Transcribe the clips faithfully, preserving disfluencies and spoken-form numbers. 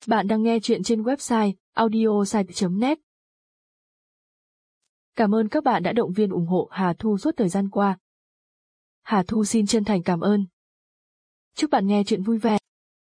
Bạn đang nghe chuyện trên website audiosite chấm net. Cảm ơn các bạn đã động viên ủng hộ Hà Thu suốt thời gian qua. Hà Thu xin chân thành cảm ơn. Chúc bạn nghe chuyện vui vẻ.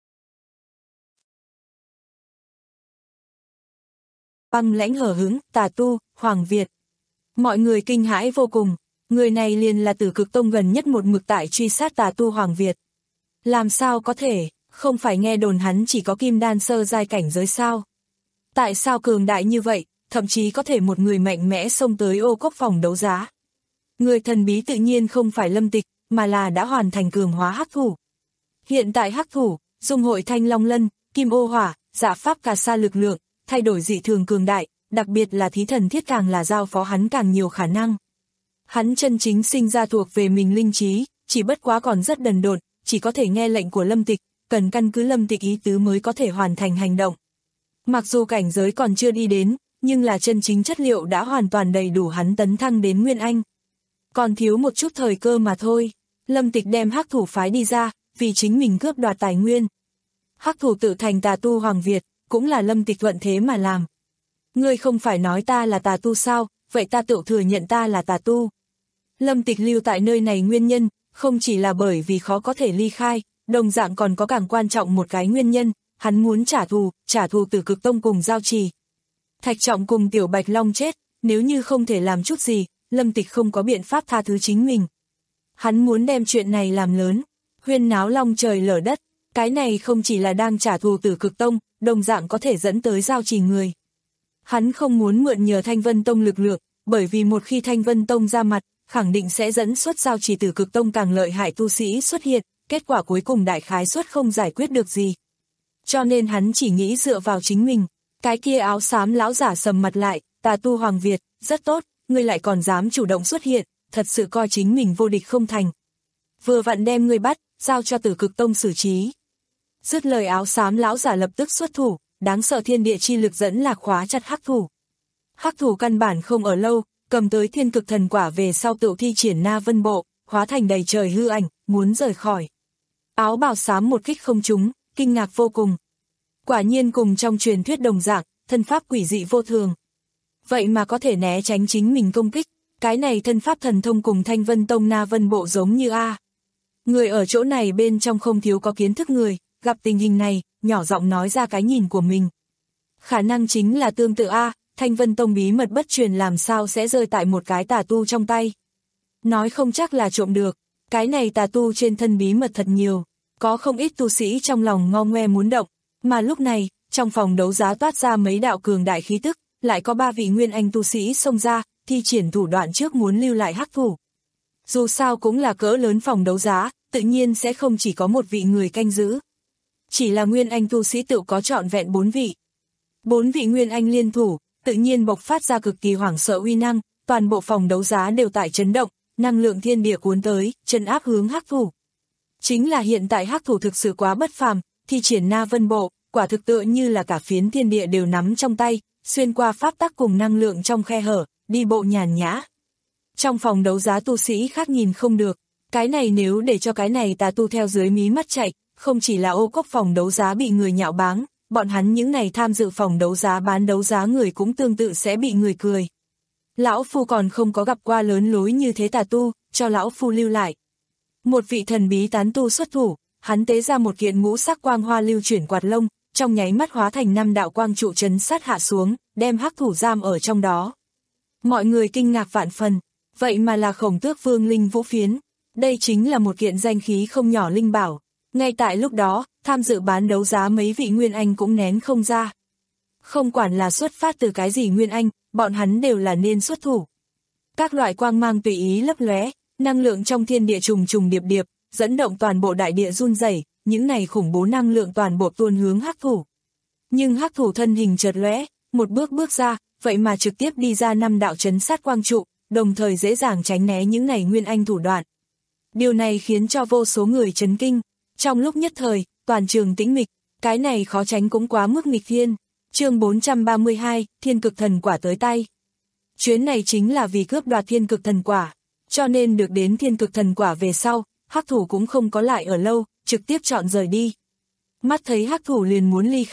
Băng lãnh hở hững, tà tu, Hoàng Việt. Mọi người kinh hãi vô cùng, người này liền là Tử Cực Tông gần nhất một mực tại truy sát tà tu Hoàng Việt. Làm sao có thể, không phải nghe đồn hắn chỉ có kim đan sơ giai cảnh giới sao? Tại sao cường đại như vậy, thậm chí có thể một người mạnh mẽ xông tới ô cốc phòng đấu giá? Người thần bí tự nhiên không phải Lâm Tịch, mà là đã hoàn thành cường hóa hắc thủ. Hiện tại hắc thủ, dung hội thanh long lân, kim ô hỏa, dạ pháp cà sa lực lượng, thay đổi dị thường cường đại, đặc biệt là thí thần thiết càng là giao phó hắn càng nhiều khả năng. Hắn chân chính sinh ra thuộc về mình linh trí, chỉ bất quá còn rất đần độn, chỉ có thể nghe lệnh của Lâm Tịch, cần căn cứ Lâm Tịch ý tứ mới có thể hoàn thành hành động. Mặc dù cảnh giới còn chưa đi đến, nhưng là chân chính chất liệu đã hoàn toàn đầy đủ hắn tấn thăng đến Nguyên Anh. Còn thiếu một chút thời cơ mà thôi. Lâm Tịch đem hắc thủ phái đi ra, vì chính mình cướp đoạt tài nguyên. Hắc thủ tự thành tà tu Hoàng Việt, cũng là Lâm Tịch thuận thế mà làm. Ngươi không phải nói ta là tà tu sao, vậy ta tự thừa nhận ta là tà tu. Lâm Tịch lưu tại nơi này nguyên nhân, không chỉ là bởi vì khó có thể ly khai, đồng dạng còn có càng quan trọng một cái nguyên nhân, hắn muốn trả thù, trả thù Tử Cực Tông cùng Giao Trì. Thạch Trọng cùng Tiểu Bạch Long chết, nếu như không thể làm chút gì, Lâm Tịch không có biện pháp tha thứ chính mình. Hắn muốn đem chuyện này làm lớn, huyên náo long trời lở đất, cái này không chỉ là đang trả thù Tử Cực Tông, đồng dạng có thể dẫn tới Giao Trì người. Hắn không muốn mượn nhờ Thanh Vân Tông lực lượng, bởi vì một khi Thanh Vân Tông ra mặt, khẳng định sẽ dẫn xuất Giao Trì Tử Cực Tông càng lợi hại tu sĩ xuất hiện, kết quả cuối cùng đại khái suất không giải quyết được gì. Cho nên hắn chỉ nghĩ dựa vào chính mình. Cái kia áo xám lão giả sầm mặt lại, tà tu Hoàng Việt, rất tốt, ngươi lại còn dám chủ động xuất hiện, thật sự coi chính mình vô địch không thành. Vừa vặn đem ngươi bắt, giao cho Tử Cực Tông xử trí. Dứt lời áo xám lão giả lập tức xuất thủ, đáng sợ thiên địa chi lực dẫn là khóa chặt hắc thủ. Hắc thủ căn bản không ở lâu, cầm tới thiên cực thần quả về sau tự thi triển Na Vân Bộ, hóa thành đầy trời hư ảnh, muốn rời khỏi. Áo bào xám một kích không trúng, kinh ngạc vô cùng. Quả nhiên cùng trong truyền thuyết đồng dạng, thân pháp quỷ dị vô thường. Vậy mà có thể né tránh chính mình công kích, cái này thân pháp thần thông cùng Thanh Vân Tông Na Vân Bộ giống như A. Người ở chỗ này bên trong không thiếu có kiến thức người, gặp tình hình này, nhỏ giọng nói ra cái nhìn của mình. Khả năng chính là tương tự A, Thanh Vân Tông bí mật bất truyền làm sao sẽ rơi tại một cái tà tu trong tay. Nói không chắc là trộm được, cái này tà tu trên thân bí mật thật nhiều, có không ít tu sĩ trong lòng ngo ngoe muốn động, mà lúc này, trong phòng đấu giá toát ra mấy đạo cường đại khí tức, lại có ba vị nguyên anh tu sĩ xông ra, thi triển thủ đoạn trước muốn lưu lại hắc thủ. Dù sao cũng là cỡ lớn phòng đấu giá, tự nhiên sẽ không chỉ có một vị người canh giữ. Chỉ là nguyên anh tu sĩ tự có trọn vẹn bốn vị. Bốn vị nguyên anh liên thủ, tự nhiên bộc phát ra cực kỳ hoảng sợ uy năng, toàn bộ phòng đấu giá đều tại chấn động, năng lượng thiên địa cuốn tới, trấn áp hướng hắc thủ. Chính là hiện tại hắc thủ thực sự quá bất phàm, thi triển Na Vân Bộ, quả thực tựa như là cả phiến thiên địa đều nắm trong tay, xuyên qua pháp tắc cùng năng lượng trong khe hở, đi bộ nhàn nhã. Trong phòng đấu giá tu sĩ khác nhìn không được, cái này nếu để cho cái này tà tu theo dưới mí mắt chạy, không chỉ là ô cốc phòng đấu giá bị người nhạo báng, bọn hắn những này tham dự phòng đấu giá bán đấu giá người cũng tương tự sẽ bị người cười. Lão Phu còn không có gặp qua lớn lối như thế tà tu, cho Lão Phu lưu lại. Một vị thần bí tán tu xuất thủ, hắn tế ra một kiện ngũ sắc quang hoa lưu chuyển quạt lông, trong nháy mắt hóa thành năm đạo quang trụ trấn sát hạ xuống, đem hắc thủ giam ở trong đó. Mọi người kinh ngạc vạn phần, vậy mà là Khổng Tước Vương linh vũ phiến, đây chính là một kiện danh khí không nhỏ linh bảo. Ngay tại lúc đó, tham dự bán đấu giá mấy vị nguyên anh cũng nén không ra. Không quản là xuất phát từ cái gì nguyên anh, bọn hắn đều là nên xuất thủ. Các loại quang mang tùy ý lấp lóe, năng lượng trong thiên địa trùng trùng điệp điệp, dẫn động toàn bộ đại địa run rẩy, những này khủng bố năng lượng toàn bộ tuôn hướng hắc thủ. Nhưng hắc thủ thân hình chợt lóe, một bước bước ra, vậy mà trực tiếp đi ra năm đạo trấn sát quang trụ, đồng thời dễ dàng tránh né những này nguyên anh thủ đoạn. Điều này khiến cho vô số người chấn kinh. Trong lúc nhất thời, toàn trường tĩnh mịch, cái này khó tránh cũng quá mức nghịch thiên. Chương bốn trăm ba mươi hai, Thiên Cực Thần Quả tới tay. Chuyến này chính là vì cướp đoạt Thiên Cực Thần Quả, cho nên được đến Thiên Cực Thần Quả về sau, hắc thủ cũng không có lại ở lâu, trực tiếp chọn rời đi. Mắt thấy hắc thủ liền muốn ly khai,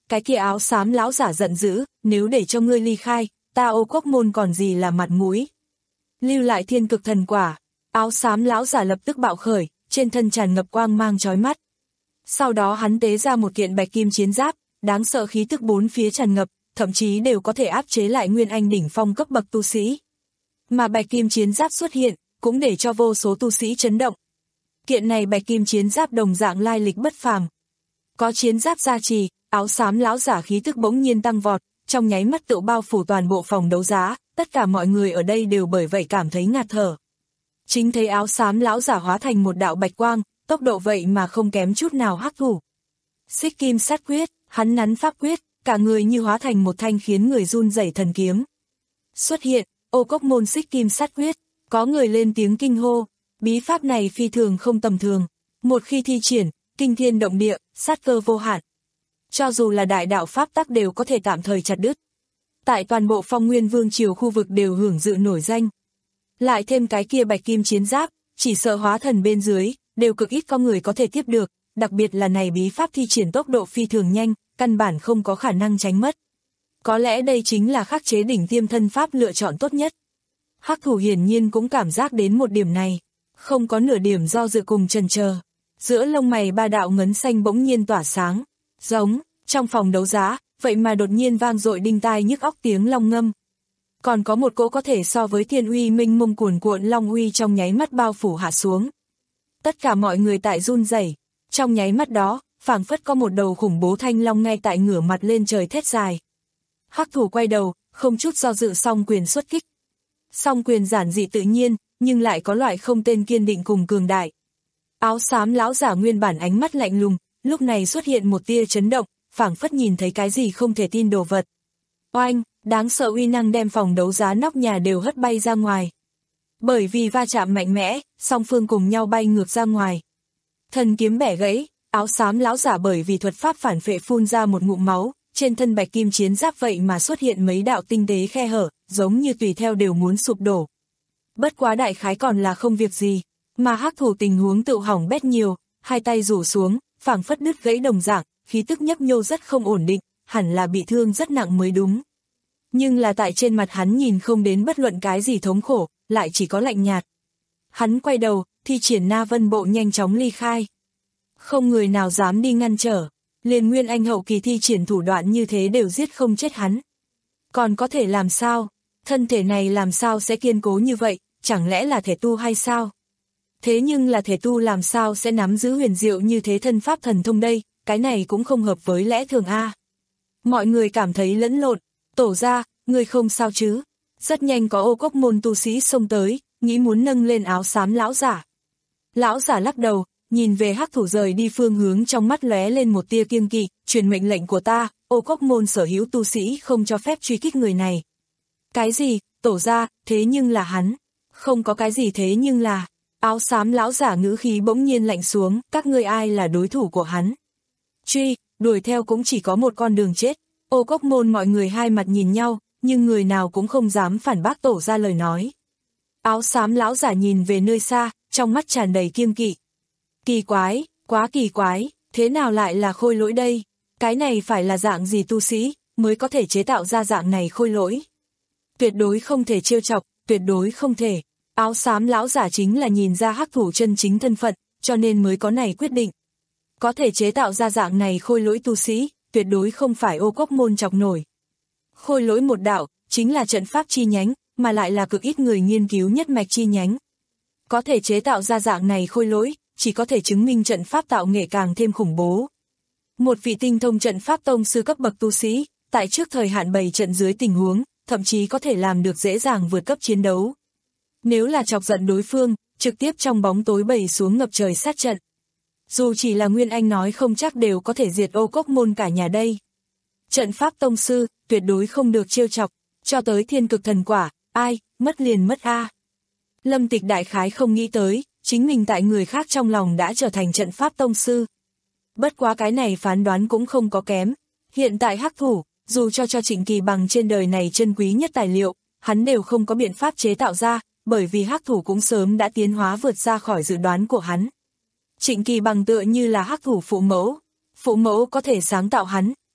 cái kia áo xám lão giả giận dữ, nếu để cho ngươi ly khai, ta Ô Cốc môn còn gì là mặt mũi. Lưu lại thiên cực thần quả, áo xám lão giả lập tức bạo khởi, trên thân tràn ngập quang mang chói mắt. Sau đó hắn tế ra một kiện bạch kim chiến giáp, đáng sợ khí tức bốn phía tràn ngập, thậm chí đều có thể áp chế lại nguyên anh đỉnh phong cấp bậc tu sĩ. Mà bạch kim chiến giáp xuất hiện, cũng để cho vô số tu sĩ chấn động. Kiện này bạch kim chiến giáp đồng dạng lai lịch bất phàm. Có chiến giáp gia trì, áo xám lão giả khí tức bỗng nhiên tăng vọt, trong nháy mắt tự bao phủ toàn bộ phòng đấu giá, tất cả mọi người ở đây đều bởi vậy cảm thấy ngạt thở. Chính thấy áo xám lão giả hóa thành một đạo bạch quang, tốc độ vậy mà không kém chút nào hắc thủ. Xích kim sát quyết, hắn nắn pháp quyết, cả người như hóa thành một thanh khiến người run rẩy thần kiếm. Xuất hiện, Ô Cốc môn xích kim sát quyết, có người lên tiếng kinh hô, bí pháp này phi thường không tầm thường, một khi thi triển, kinh thiên động địa, sát cơ vô hạn. Cho dù là đại đạo pháp tắc đều có thể tạm thời chặt đứt. Tại toàn bộ Phong Nguyên Vương triều khu vực đều hưởng dự nổi danh. Lại thêm cái kia bạch kim chiến giáp, chỉ sợ hóa thần bên dưới, đều cực ít có người có thể tiếp được, đặc biệt là này bí pháp thi triển tốc độ phi thường nhanh, căn bản không có khả năng tránh mất. Có lẽ đây chính là khắc chế đỉnh tiêm thân pháp lựa chọn tốt nhất. Hắc thủ hiển nhiên cũng cảm giác đến một điểm này, không có nửa điểm do dự cùng chần chờ. Giữa lông mày ba đạo ngấn xanh bỗng nhiên tỏa sáng, giống, trong phòng đấu giá, vậy mà đột nhiên vang dội đinh tai nhức óc tiếng long ngâm. Còn có một cỗ có thể so với thiên uy minh mông cuồn cuộn long uy trong nháy mắt bao phủ hạ xuống. Tất cả mọi người tại run rẩy, trong nháy mắt đó, phảng phất có một đầu khủng bố thanh long ngay tại ngửa mặt lên trời thét dài. Hắc thủ quay đầu, không chút do dự song quyền xuất kích. Song quyền giản dị tự nhiên, nhưng lại có loại không tên kiên định cùng cường đại. Áo xám lão giả nguyên bản ánh mắt lạnh lùng, lúc này xuất hiện một tia chấn động, phảng phất nhìn thấy cái gì không thể tin đồ vật. Oanh, đáng sợ uy năng đem phòng đấu giá nóc nhà đều hất bay ra ngoài. Bởi vì va chạm mạnh mẽ, song phương cùng nhau bay ngược ra ngoài. Thần kiếm bẻ gãy, áo xám lão giả bởi vì thuật pháp phản phệ phun ra một ngụm máu, trên thân bạch kim chiến giáp vậy mà xuất hiện mấy đạo tinh tế khe hở, giống như tùy theo đều muốn sụp đổ. Bất quá đại khái còn là không việc gì, mà hắc thủ tình huống tự hỏng bét nhiều, hai tay rủ xuống, phảng phất đứt gãy đồng dạng, khí tức nhấp nhô rất không ổn định, hẳn là bị thương rất nặng mới đúng. Nhưng là tại trên mặt hắn nhìn không đến bất luận cái gì thống khổ, lại chỉ có lạnh nhạt. Hắn quay đầu, thi triển Na Vân Bộ nhanh chóng ly khai. Không người nào dám đi ngăn trở, liền nguyên anh hậu kỳ thi triển thủ đoạn như thế đều giết không chết hắn. Còn có thể làm sao? Thân thể này làm sao sẽ kiên cố như vậy, chẳng lẽ là thể tu hay sao? Thế nhưng là thể tu làm sao sẽ nắm giữ huyền diệu như thế thân pháp thần thông đây, cái này cũng không hợp với lẽ thường a. Mọi người cảm thấy lẫn lộn, tổ ra, người không sao chứ? Rất nhanh có Ô Cốc môn tu sĩ xông tới, nghĩ muốn nâng lên áo xám lão giả. Lão giả lắc đầu, nhìn về hắc thủ rời đi phương hướng trong mắt lóe lên một tia kiêng kỵ, truyền mệnh lệnh của ta, Ô Cốc môn sở hữu tu sĩ không cho phép truy kích người này. Cái gì, tổ ra, thế nhưng là hắn. Không có cái gì thế nhưng là, áo xám lão giả ngữ khí bỗng nhiên lạnh xuống, các ngươi ai là đối thủ của hắn. Truy, đuổi theo cũng chỉ có một con đường chết. Ô Cốc môn mọi người hai mặt nhìn nhau, nhưng người nào cũng không dám phản bác tổ ra lời nói. Áo xám lão giả nhìn về nơi xa, trong mắt tràn đầy kiêng kỵ. Kỳ quái, quá kỳ quái, thế nào lại là khôi lỗi đây? Cái này phải là dạng gì tu sĩ, mới có thể chế tạo ra dạng này khôi lỗi? Tuyệt đối không thể trêu chọc, tuyệt đối không thể. Áo xám lão giả chính là nhìn ra hắc thủ chân chính thân phận, cho nên mới có này quyết định. Có thể chế tạo ra dạng này khôi lỗi tu sĩ, tuyệt đối không phải Ô Cốc môn chọc nổi. Khôi lỗi một đạo, chính là trận pháp chi nhánh, mà lại là cực ít người nghiên cứu nhất mạch chi nhánh. Có thể chế tạo ra dạng này khôi lỗi, chỉ có thể chứng minh trận pháp tạo nghệ càng thêm khủng bố. Một vị tinh thông trận pháp tông sư cấp bậc tu sĩ, tại trước thời hạn bày trận dưới tình huống, thậm chí có thể làm được dễ dàng vượt cấp chiến đấu. Nếu là chọc giận đối phương, trực tiếp trong bóng tối bày xuống ngập trời sát trận. Dù chỉ là Nguyên Anh nói không chắc đều có thể diệt Ô Cốc môn cả nhà đây. Trận pháp tông sư, tuyệt đối không được trêu chọc, cho tới thiên cực thần quả, ai, mất liền mất a. Lâm Tịch đại khái không nghĩ tới, chính mình tại người khác trong lòng đã trở thành trận pháp tông sư. Bất quá cái này phán đoán cũng không có kém. Hiện tại hắc thủ, dù cho cho Trịnh Kỳ Bằng trên đời này chân quý nhất tài liệu, hắn đều không có biện pháp chế tạo ra, bởi vì hắc thủ cũng sớm đã tiến hóa vượt ra khỏi dự đoán của hắn. Trịnh Kỳ Bằng tựa như là hắc thủ phụ mẫu, phụ mẫu có thể sáng tạo hắn,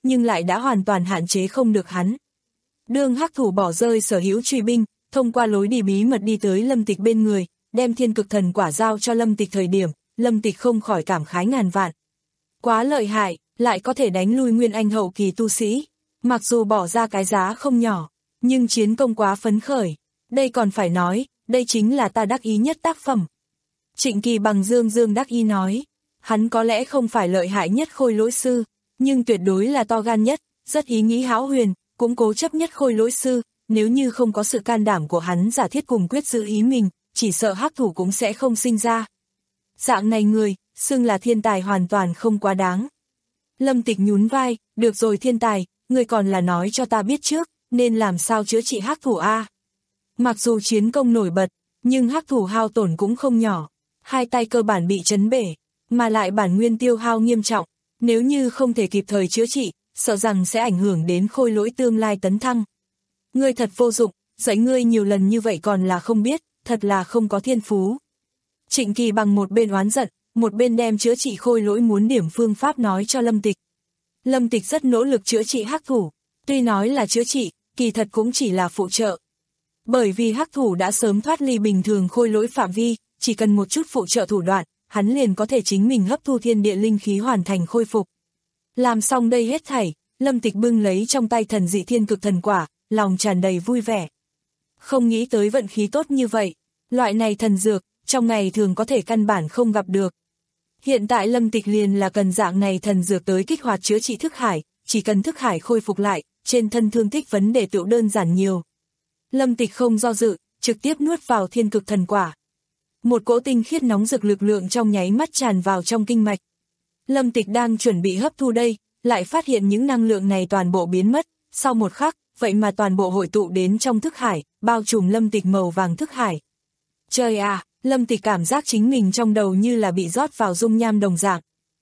nhưng lại đã hoàn toàn hạn chế không được hắn. Đương hắc thủ bỏ rơi sở hữu truy binh, thông qua lối đi bí mật đi tới Lâm Tịch bên người, đem thiên cực thần quả giao cho Lâm Tịch thời điểm, Lâm Tịch không khỏi cảm khái ngàn vạn. Quá lợi hại, lại có thể đánh lui nguyên anh hậu kỳ tu sĩ. Mặc dù bỏ ra cái giá không nhỏ, nhưng chiến công quá phấn khởi. Đây còn phải nói, đây chính là ta đắc ý nhất tác phẩm. Trịnh Kỳ Bằng dương dương đắc ý nói, hắn có lẽ không phải lợi hại nhất khôi lỗi sư, nhưng tuyệt đối là to gan nhất, rất ý nghĩ hão huyền, cũng cố chấp nhất khôi lỗi sư, nếu như không có sự can đảm của hắn giả thiết cùng quyết giữ ý mình, chỉ sợ hắc thủ cũng sẽ không sinh ra. Dạng này người, xưng là thiên tài hoàn toàn không quá đáng. Lâm Tịch nhún vai, được rồi thiên tài, người còn là nói cho ta biết trước, nên làm sao chữa trị hắc thủ a? Mặc dù chiến công nổi bật, nhưng hắc thủ hao tổn cũng không nhỏ, hai tay cơ bản bị chấn bể, mà lại bản nguyên tiêu hao nghiêm trọng, nếu như không thể kịp thời chữa trị, sợ rằng sẽ ảnh hưởng đến khôi lỗi tương lai tấn thăng. Ngươi thật vô dụng, dạy ngươi nhiều lần như vậy còn là không biết, thật là không có thiên phú. Trịnh Kỳ Bằng một bên oán giận, một bên đem chữa trị khôi lỗi muốn điểm phương pháp nói cho Lâm Tịch. Lâm Tịch rất nỗ lực chữa trị hắc thủ, tuy nói là chữa trị, kỳ thật cũng chỉ là phụ trợ. Bởi vì hắc thủ đã sớm thoát ly bình thường khôi lỗi phạm vi, chỉ cần một chút phụ trợ thủ đoạn, hắn liền có thể chính mình hấp thu thiên địa linh khí hoàn thành khôi phục. Làm xong đây hết thảy, Lâm Tịch bưng lấy trong tay thần dị thiên cực thần quả, lòng tràn đầy vui vẻ. Không nghĩ tới vận khí tốt như vậy, loại này thần dược, trong ngày thường có thể căn bản không gặp được. Hiện tại Lâm Tịch liền là cần dạng này thần dược tới kích hoạt chữa trị thức hải, chỉ cần thức hải khôi phục lại, trên thân thương tích vấn đề tựu đơn giản nhiều. Lâm Tịch không do dự, trực tiếp nuốt vào thiên cực thần quả. Một cỗ tinh khiết nóng rực lực lượng trong nháy mắt tràn vào trong kinh mạch. Lâm Tịch đang chuẩn bị hấp thu đây, lại phát hiện những năng lượng này toàn bộ biến mất, sau một khắc, vậy mà toàn bộ hội tụ đến trong thức hải, bao trùm Lâm Tịch màu vàng thức hải. Trời à, Lâm Tịch cảm giác chính mình trong đầu như là bị rót vào dung nham đồng dạng.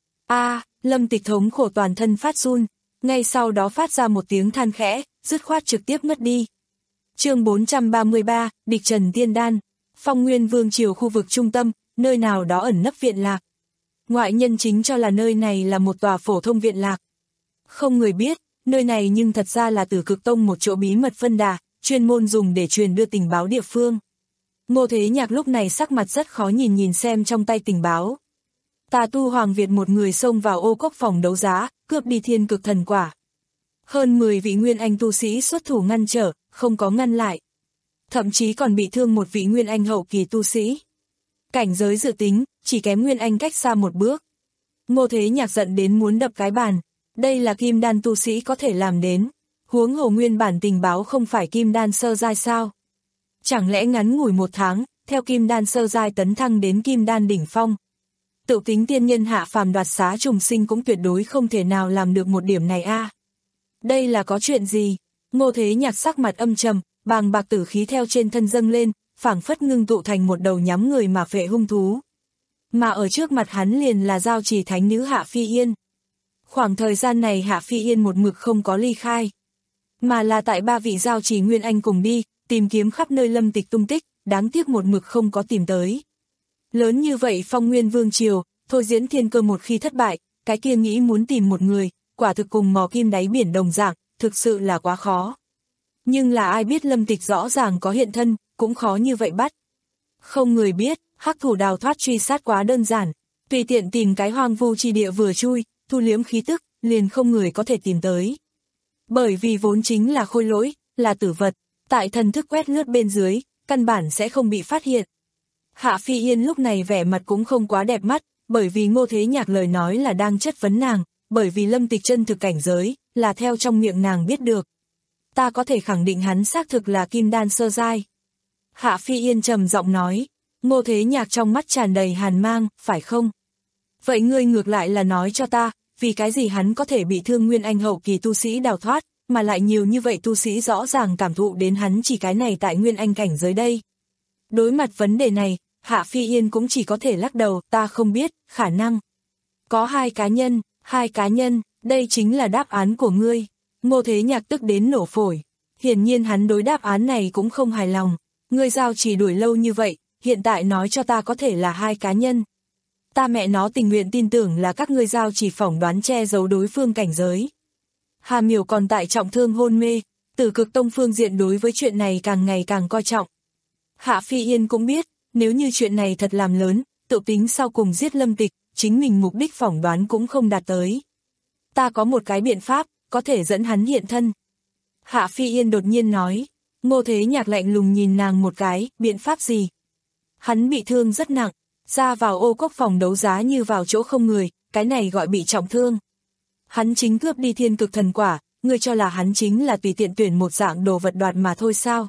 A, à, Lâm Tịch thống khổ toàn thân phát run, ngay sau đó phát ra một tiếng than khẽ, dứt khoát trực tiếp mất đi. Chương bốn trăm ba mươi ba, Địch Trần Tiên Đan, Phong Nguyên Vương triều khu vực trung tâm, nơi nào đó ẩn nấp viện lạc. Ngoại nhân chính cho là nơi này là một tòa phổ thông viện lạc. Không người biết, nơi này nhưng thật ra là Tử Cực Tông một chỗ bí mật phân đà, chuyên môn dùng để truyền đưa tình báo địa phương. Ngô Thế Nhạc lúc này sắc mặt rất khó nhìn nhìn xem trong tay tình báo. Tà tu Hoàng Việt một người xông vào ô cốc phòng đấu giá, cướp đi thiên cực thần quả. Hơn mười vị nguyên anh tu sĩ xuất thủ ngăn trở, không có ngăn lại. Thậm chí còn bị thương một vị nguyên anh hậu kỳ tu sĩ. Cảnh giới dự tính, chỉ kém nguyên anh cách xa một bước. Ngô Thế Nhạc giận đến muốn đập cái bàn. Đây là kim đan tu sĩ có thể làm đến. Huống hồ nguyên bản tình báo không phải kim đan sơ giai sao? Chẳng lẽ ngắn ngủi một tháng, theo kim đan sơ giai tấn thăng đến kim đan đỉnh phong? Tự tính tiên nhân hạ phàm đoạt xá trùng sinh cũng tuyệt đối không thể nào làm được một điểm này a. À. Đây là có chuyện gì? Ngô Thế Nhạc sắc mặt âm trầm, bàng bạc tử khí theo trên thân dâng lên, phảng phất ngưng tụ thành một đầu nhắm người mà phệ hung thú. Mà ở trước mặt hắn liền là giao trì thánh nữ Hạ Phi Yên. Khoảng thời gian này Hạ Phi Yên một mực không có ly khai, mà là tại ba vị giao trì nguyên anh cùng đi, tìm kiếm khắp nơi Lâm Tịch tung tích, đáng tiếc một mực không có tìm tới. Lớn như vậy Phong Nguyên Vương triều, thôi diễn thiên cơ một khi thất bại, cái kia nghĩ muốn tìm một người, quả thực cùng mò kim đáy biển đồng dạng, thực sự là quá khó. Nhưng là ai biết Lâm Tịch rõ ràng có hiện thân, cũng khó như vậy bắt. Không người biết, hắc thủ đào thoát truy sát quá đơn giản, tùy tiện tìm cái hoang vu chi địa vừa chui, thu liếm khí tức, liền không người có thể tìm tới. Bởi vì vốn chính là khôi lỗi, là tử vật, tại thần thức quét lướt bên dưới, căn bản sẽ không bị phát hiện. Hạ Phi Yên lúc này vẻ mặt cũng không quá đẹp mắt, bởi vì Ngô Thế Nhạc lời nói là đang chất vấn nàng, bởi vì Lâm Tịch chân thực cảnh giới, là theo trong miệng nàng biết được. Ta có thể khẳng định hắn xác thực là kim đan sơ giai. Hạ Phi Yên trầm giọng nói, Ngô Thế Nhạc trong mắt tràn đầy hàn mang, phải không? Vậy ngươi ngược lại là nói cho ta, vì cái gì hắn có thể bị thương nguyên anh hậu kỳ tu sĩ đào thoát, mà lại nhiều như vậy tu sĩ rõ ràng cảm thụ đến hắn chỉ cái này tại nguyên anh cảnh giới đây. Đối mặt vấn đề này, Hạ Phi Yên cũng chỉ có thể lắc đầu, ta không biết, khả năng. Có hai cá nhân, hai cá nhân, đây chính là đáp án của ngươi. Ngô Thế Nhạc tức đến nổ phổi. Hiển nhiên hắn đối đáp án này cũng không hài lòng. Ngươi giao chỉ đuổi lâu như vậy, hiện tại nói cho ta có thể là hai cá nhân. Ta mẹ nó tình nguyện tin tưởng là các ngươi giao chỉ phỏng đoán che giấu đối phương cảnh giới. Hà Miểu còn tại trọng thương hôn mê, Tử Cực Tông phương diện đối với chuyện này càng ngày càng coi trọng. Hạ Phi Yên cũng biết, nếu như chuyện này thật làm lớn, tự tính sau cùng giết Lâm Tịch, chính mình mục đích phỏng đoán cũng không đạt tới. Ta có một cái biện pháp, có thể dẫn hắn hiện thân. Hạ Phi Yên đột nhiên nói. Ngô Thế Nhạc lạnh lùng nhìn nàng một cái, biện pháp gì? Hắn bị thương rất nặng, ra vào ô cốc phòng đấu giá như vào chỗ không người, cái này gọi bị trọng thương. Hắn chính cướp đi thiên cực thần quả, ngươi cho là hắn chính là tùy tiện tuyển một dạng đồ vật đoạt mà thôi sao?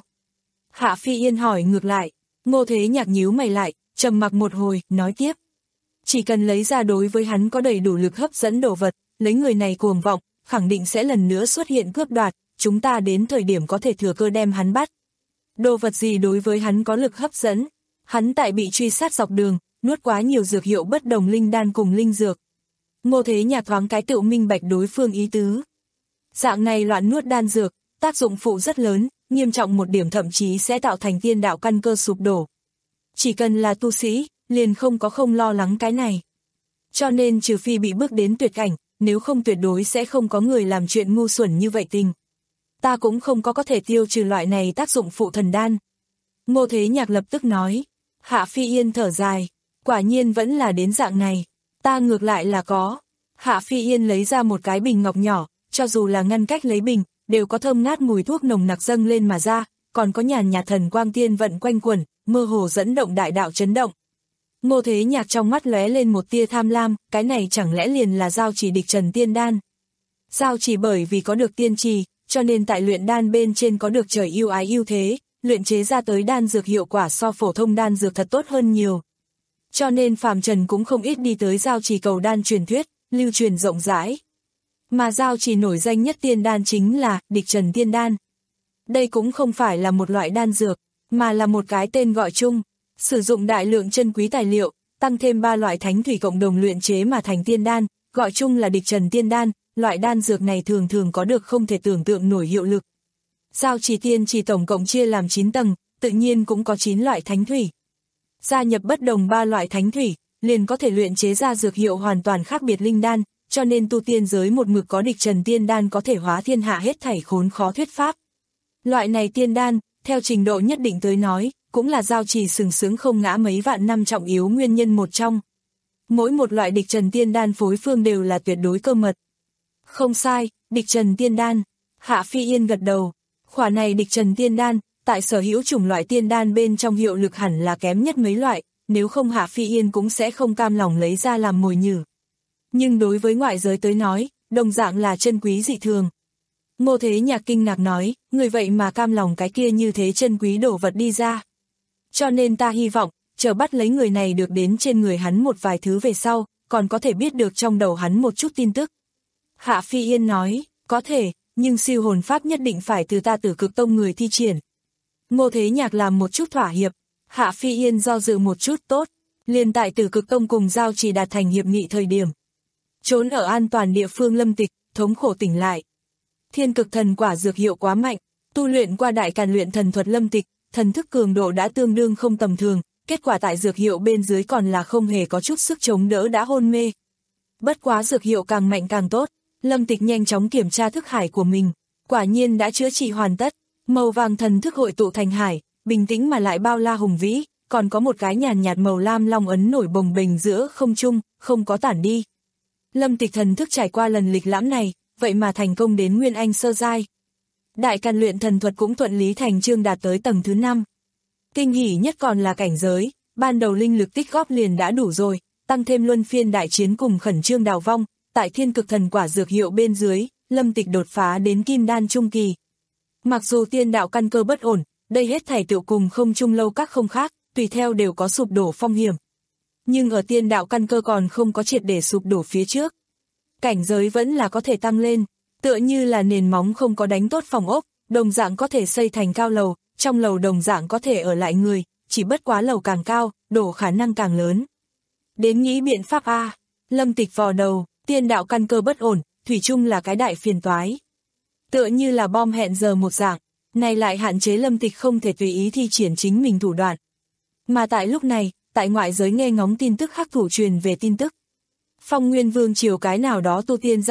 Hạ Phi Yên hỏi ngược lại. Ngô Thế Nhạc nhíu mày lại, trầm mặc một hồi, nói tiếp. Chỉ cần lấy ra đối với hắn có đầy đủ lực hấp dẫn đồ vật, lấy người này cuồng vọng, khẳng định sẽ lần nữa xuất hiện cướp đoạt, chúng ta đến thời điểm có thể thừa cơ đem hắn bắt. Đồ vật gì đối với hắn có lực hấp dẫn? Hắn tại bị truy sát dọc đường, nuốt quá nhiều dược hiệu bất đồng linh đan cùng linh dược. Ngô Thế Nhạc thoáng cái tự minh bạch đối phương ý tứ. Dạng này loạn nuốt đan dược, tác dụng phụ rất lớn, nghiêm trọng một điểm thậm chí sẽ tạo thành tiên đạo căn cơ sụp đổ. Chỉ cần là tu sĩ, liền không có không lo lắng cái này. Cho nên trừ phi bị bước đến tuyệt cảnh, nếu không tuyệt đối sẽ không có người làm chuyện ngu xuẩn như vậy tình. Ta cũng không có có thể tiêu trừ loại này tác dụng phụ thần đan. Ngô Thế Nhạc lập tức nói. Hạ Phi Yên thở dài. Quả nhiên vẫn là đến dạng này. Ta ngược lại là có. Hạ Phi Yên lấy ra một cái bình ngọc nhỏ, cho dù là ngăn cách lấy bình, đều có thơm ngát mùi thuốc nồng nặc dâng lên mà ra, còn có nhàn nhạt thần quang tiên vận quanh quẩn, mơ hồ dẫn động đại đạo chấn động. Ngô Thế Nhạc trong mắt lóe lên một tia tham lam, cái này chẳng lẽ liền là giao chỉ địch trần tiên đan. Giao chỉ bởi vì có được tiên trì, cho nên tại luyện đan bên trên có được trời yêu ái ưu thế, luyện chế ra tới đan dược hiệu quả so phổ thông đan dược thật tốt hơn nhiều. Cho nên phàm trần cũng không ít đi tới giao chỉ cầu đan truyền thuyết, lưu truyền rộng rãi. Mà giao chỉ nổi danh nhất tiên đan chính là địch trần tiên đan. Đây cũng không phải là một loại đan dược, mà là một cái tên gọi chung, sử dụng đại lượng chân quý tài liệu, tăng thêm ba loại thánh thủy cộng đồng luyện chế mà thành tiên đan, gọi chung là địch trần tiên đan. Loại đan dược này thường thường có được không thể tưởng tượng nổi hiệu lực. Giao chỉ tiên chỉ tổng cộng chia làm chín tầng, tự nhiên cũng có chín loại thánh thủy. Gia nhập bất đồng ba loại thánh thủy, liền có thể luyện chế ra dược hiệu hoàn toàn khác biệt linh đan, cho nên tu tiên giới một mực có địch trần tiên đan có thể hóa thiên hạ hết thảy khốn khó thuyết pháp. Loại này tiên đan, theo trình độ nhất định tới nói, cũng là giao chỉ sừng sướng không ngã mấy vạn năm trọng yếu nguyên nhân một trong. Mỗi một loại địch trần tiên đan phối phương đều là tuyệt đối cơ mật. Không sai, địch trần tiên đan. Hạ Phi Yên gật đầu. Khỏa này địch trần tiên đan, tại sở hữu chủng loại tiên đan bên trong hiệu lực hẳn là kém nhất mấy loại, nếu không Hạ Phi Yên cũng sẽ không cam lòng lấy ra làm mồi nhử. Nhưng đối với ngoại giới tới nói, đồng dạng là chân quý dị thường. Ngô Thế Nhạc kinh ngạc nói, người vậy mà cam lòng cái kia như thế chân quý đổ vật đi ra. Cho nên ta hy vọng, chờ bắt lấy người này được đến trên người hắn một vài thứ về sau, còn có thể biết được trong đầu hắn một chút tin tức. Hạ Phi Yên nói, có thể, nhưng siêu hồn pháp nhất định phải từ ta Tử Cực Tông người thi triển. Ngô Thế Nhạc làm một chút thỏa hiệp, Hạ Phi Yên do dự một chút tốt, liền tại Tử Cực Tông cùng giao chỉ đạt thành hiệp nghị thời điểm. Trốn ở an toàn địa phương Lâm Tịch, thống khổ tỉnh lại. Thiên cực thần quả dược hiệu quá mạnh, tu luyện qua đại càn luyện thần thuật Lâm Tịch, thần thức cường độ đã tương đương không tầm thường, kết quả tại dược hiệu bên dưới còn là không hề có chút sức chống đỡ đã hôn mê. Bất quá dược hiệu càng mạnh càng tốt. Lâm Tịch nhanh chóng kiểm tra thức hải của mình, quả nhiên đã chữa trị hoàn tất, màu vàng thần thức hội tụ thành hải, bình tĩnh mà lại bao la hùng vĩ, còn có một cái nhàn nhạt màu lam long ấn nổi bồng bềnh giữa không trung, không có tản đi. Lâm Tịch thần thức trải qua lần lịch lãm này, vậy mà thành công đến Nguyên Anh sơ giai. Đại càn luyện thần thuật cũng thuận lý thành chương đạt tới tầng thứ năm. Kinh hỉ nhất còn là cảnh giới, ban đầu linh lực tích góp liền đã đủ rồi, tăng thêm luân phiên đại chiến cùng khẩn trương đào vong. Tại thiên cực thần quả dược hiệu bên dưới, Lâm Tịch đột phá đến kim đan trung kỳ. Mặc dù tiên đạo căn cơ bất ổn, đây hết thảy tựu cùng không chung lâu các không khác, tùy theo đều có sụp đổ phong hiểm. Nhưng ở tiên đạo căn cơ còn không có triệt để sụp đổ phía trước. Cảnh giới vẫn là có thể tăng lên, tựa như là nền móng không có đánh tốt phòng ốc, đồng dạng có thể xây thành cao lầu, trong lầu đồng dạng có thể ở lại người, chỉ bất quá lầu càng cao, đổ khả năng càng lớn. Đến nghĩ biện pháp A, Lâm Tịch vò đầu. Tiên đạo căn cơ bất ổn, thủy chung là cái đại phiền toái. Tựa như là bom hẹn giờ một dạng, này lại hạn chế Lâm Tịch không thể tùy ý thi triển chính mình thủ đoạn. Mà tại lúc này, tại ngoại giới nghe ngóng tin tức hắc thủ truyền về tin tức. Phong Nguyên Vương triều cái nào đó tu tiên gia tộc,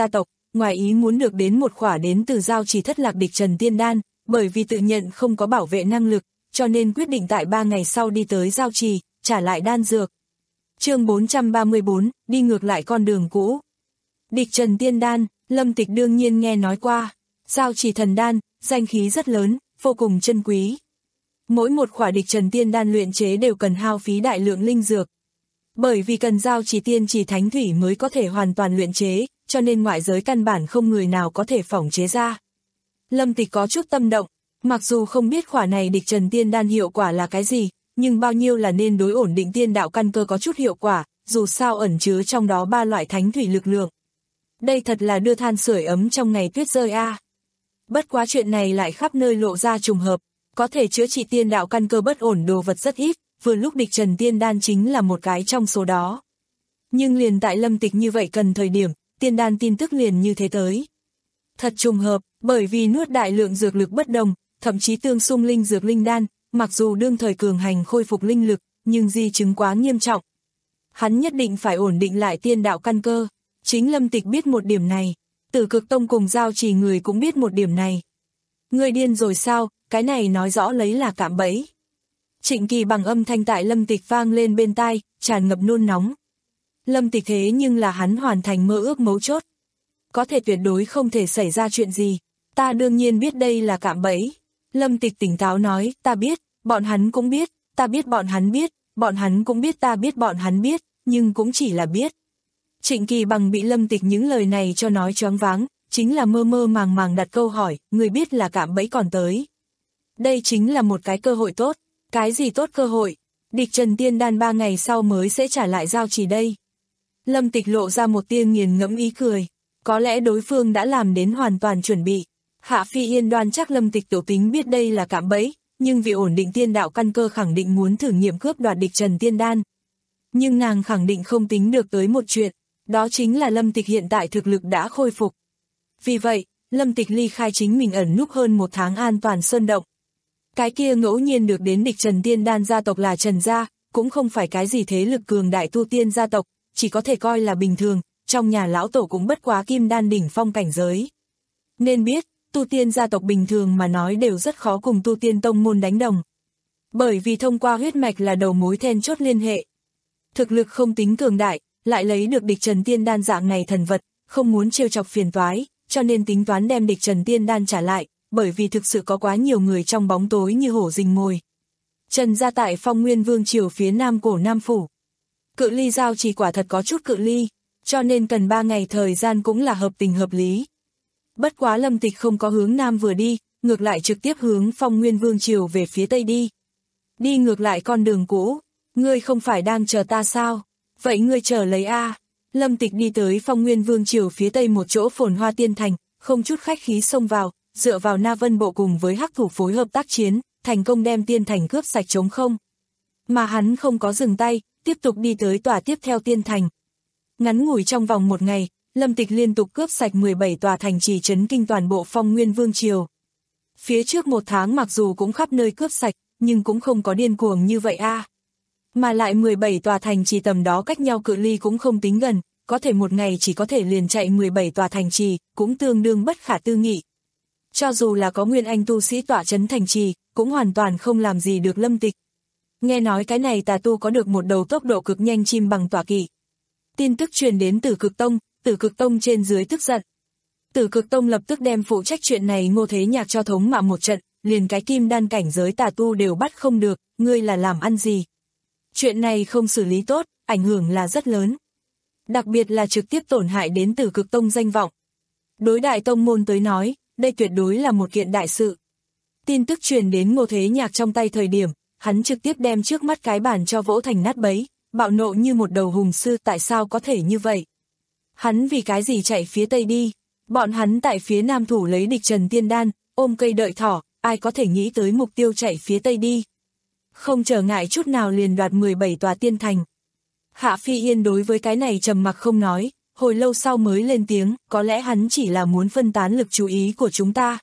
ngoài ý muốn được đến một khỏa đến từ giao chỉ thất lạc địch trần tiên đan, bởi vì tự nhận không có bảo vệ năng lực, cho nên quyết định tại ba ngày sau đi tới giao trì, trả lại đan dược. Chương bốn trăm ba mươi bốn, đi ngược lại con đường cũ. Địch trần tiên đan, Lâm Tịch đương nhiên nghe nói qua. Giao trì thần đan, danh khí rất lớn, vô cùng chân quý. Mỗi một khỏa địch trần tiên đan luyện chế đều cần hao phí đại lượng linh dược. Bởi vì cần giao trì tiên trì thánh thủy mới có thể hoàn toàn luyện chế, cho nên ngoại giới căn bản không người nào có thể phỏng chế ra. Lâm Tịch có chút tâm động, mặc dù không biết khỏa này địch trần tiên đan hiệu quả là cái gì, nhưng bao nhiêu là nên đối ổn định tiên đạo căn cơ có chút hiệu quả, dù sao ẩn chứa trong đó ba loại thánh thủy lực lượng. Đây thật là đưa than sưởi ấm trong ngày tuyết rơi a. À. Bất quá chuyện này lại khắp nơi lộ ra trùng hợp, có thể chữa trị tiên đạo căn cơ bất ổn đồ vật rất ít, vừa lúc địch trần tiên đan chính là một cái trong số đó. Nhưng liền tại Lâm Tịch như vậy cần thời điểm, tiên đan tin tức liền như thế tới. Thật trùng hợp, bởi vì nuốt đại lượng dược lực bất đồng, thậm chí tương xung linh dược linh đan, mặc dù đương thời cường hành khôi phục linh lực, nhưng di chứng quá nghiêm trọng. Hắn nhất định phải ổn định lại tiên đạo căn cơ. Chính Lâm Tịch biết một điểm này, Tử Cực Tông cùng giao trì người cũng biết một điểm này. Người điên rồi sao, cái này nói rõ lấy là cạm bẫy. Trịnh Kỳ bằng âm thanh tại Lâm Tịch vang lên bên tai, tràn ngập nôn nóng. Lâm Tịch thế nhưng là hắn hoàn thành mơ ước mấu chốt. Có thể tuyệt đối không thể xảy ra chuyện gì, ta đương nhiên biết đây là cạm bẫy. Lâm Tịch tỉnh táo nói, ta biết, bọn hắn cũng biết, ta biết bọn hắn biết, bọn hắn cũng biết ta biết bọn hắn biết, nhưng cũng chỉ là biết. Trịnh Kỳ bằng bị Lâm Tịch những lời này cho nói choáng váng, chính là mơ mơ màng màng đặt câu hỏi, người biết là cạm bẫy còn tới. Đây chính là một cái cơ hội tốt, cái gì tốt cơ hội, địch trần tiên đan ba ngày sau mới sẽ trả lại giao trì đây. Lâm Tịch lộ ra một tia nghiền ngẫm ý cười, có lẽ đối phương đã làm đến hoàn toàn chuẩn bị. Hạ Phi Yên đoan chắc Lâm Tịch tiểu tính biết đây là cạm bẫy, nhưng vì ổn định tiên đạo căn cơ khẳng định muốn thử nghiệm cướp đoạt địch trần tiên đan. Nhưng nàng khẳng định không tính được tới một chuyện, đó chính là Lâm Tịch hiện tại thực lực đã khôi phục. Vì vậy, Lâm Tịch ly khai chính mình ẩn núp hơn một tháng an toàn sơn động. Cái kia ngẫu nhiên được đến địch trần tiên đan gia tộc là Trần gia, cũng không phải cái gì thế lực cường đại tu tiên gia tộc, chỉ có thể coi là bình thường, trong nhà lão tổ cũng bất quá kim đan đỉnh phong cảnh giới. Nên biết, tu tiên gia tộc bình thường mà nói đều rất khó cùng tu tiên tông môn đánh đồng. Bởi vì thông qua huyết mạch là đầu mối then chốt liên hệ. Thực lực không tính cường đại, lại lấy được địch trần tiên đan dạng này thần vật, không muốn trêu chọc phiền toái, cho nên tính toán đem địch trần tiên đan trả lại, bởi vì thực sự có quá nhiều người trong bóng tối như hổ rình mồi. Trần gia tại Phong Nguyên Vương triều phía nam cổ Nam Phủ. Cự ly giao chỉ quả thật có chút cự ly, cho nên cần ba ngày thời gian cũng là hợp tình hợp lý. Bất quá Lâm Tịch không có hướng nam vừa đi, ngược lại trực tiếp hướng Phong Nguyên Vương triều về phía tây đi. Đi ngược lại con đường cũ, ngươi không phải đang chờ ta sao? Vậy ngươi chờ lấy a. Lâm Tịch đi tới Phong Nguyên Vương triều phía tây một chỗ phồn hoa tiên thành, không chút khách khí xông vào, dựa vào Na Vân Bộ cùng với Hắc Thủ phối hợp tác chiến, thành công đem tiên thành cướp sạch trống không. Mà hắn không có dừng tay, tiếp tục đi tới tòa tiếp theo tiên thành. Ngắn ngủi trong vòng một ngày, Lâm Tịch liên tục cướp sạch mười bảy tòa thành trì chấn kinh toàn bộ Phong Nguyên Vương triều. Phía trước một tháng mặc dù cũng khắp nơi cướp sạch, nhưng cũng không có điên cuồng như vậy a. À. Mà lại mười bảy tòa thành trì tầm đó cách nhau cự ly cũng không tính gần, có thể một ngày chỉ có thể liền chạy mười bảy tòa thành trì, cũng tương đương bất khả tư nghị. Cho dù là có nguyên anh tu sĩ tọa chấn thành trì, cũng hoàn toàn không làm gì được Lâm Tịch. Nghe nói cái này tà tu có được một đầu tốc độ cực nhanh chim bằng tọa kỵ. Tin tức truyền đến Tử Cực Tông, Tử Cực Tông trên dưới tức giận. Tử Cực Tông lập tức đem phụ trách chuyện này Ngô Thế Nhạc cho thống mạ một trận, liền cái kim đan cảnh giới tà tu đều bắt không được, ngươi là làm ăn gì? Chuyện này không xử lý tốt, ảnh hưởng là rất lớn. Đặc biệt là trực tiếp tổn hại đến Tử Cực Tông danh vọng. Đối đại tông môn tới nói, đây tuyệt đối là một kiện đại sự. Tin tức truyền đến Ngô Thế Nhạc trong tay thời điểm, hắn trực tiếp đem trước mắt cái bàn cho vỗ thành nát bấy, bạo nộ như một đầu hùng sư, tại sao có thể như vậy? Hắn vì cái gì chạy phía tây đi? Bọn hắn tại phía nam thủ lấy địch trần tiên đan, ôm cây đợi thỏ, ai có thể nghĩ tới mục tiêu chạy phía tây đi? Không trở ngại chút nào liền đoạt mười bảy tòa tiên thành. Hạ Phi Yên đối với cái này trầm mặc không nói, hồi lâu sau mới lên tiếng, có lẽ hắn chỉ là muốn phân tán lực chú ý của chúng ta.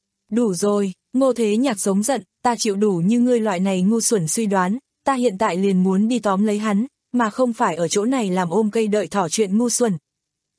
Đủ rồi, Ngô Thế Nhạc giống giận, ta chịu đủ như ngươi loại này ngu xuẩn suy đoán, ta hiện tại liền muốn đi tóm lấy hắn, mà không phải ở chỗ này làm ôm cây đợi thỏ chuyện ngu xuẩn.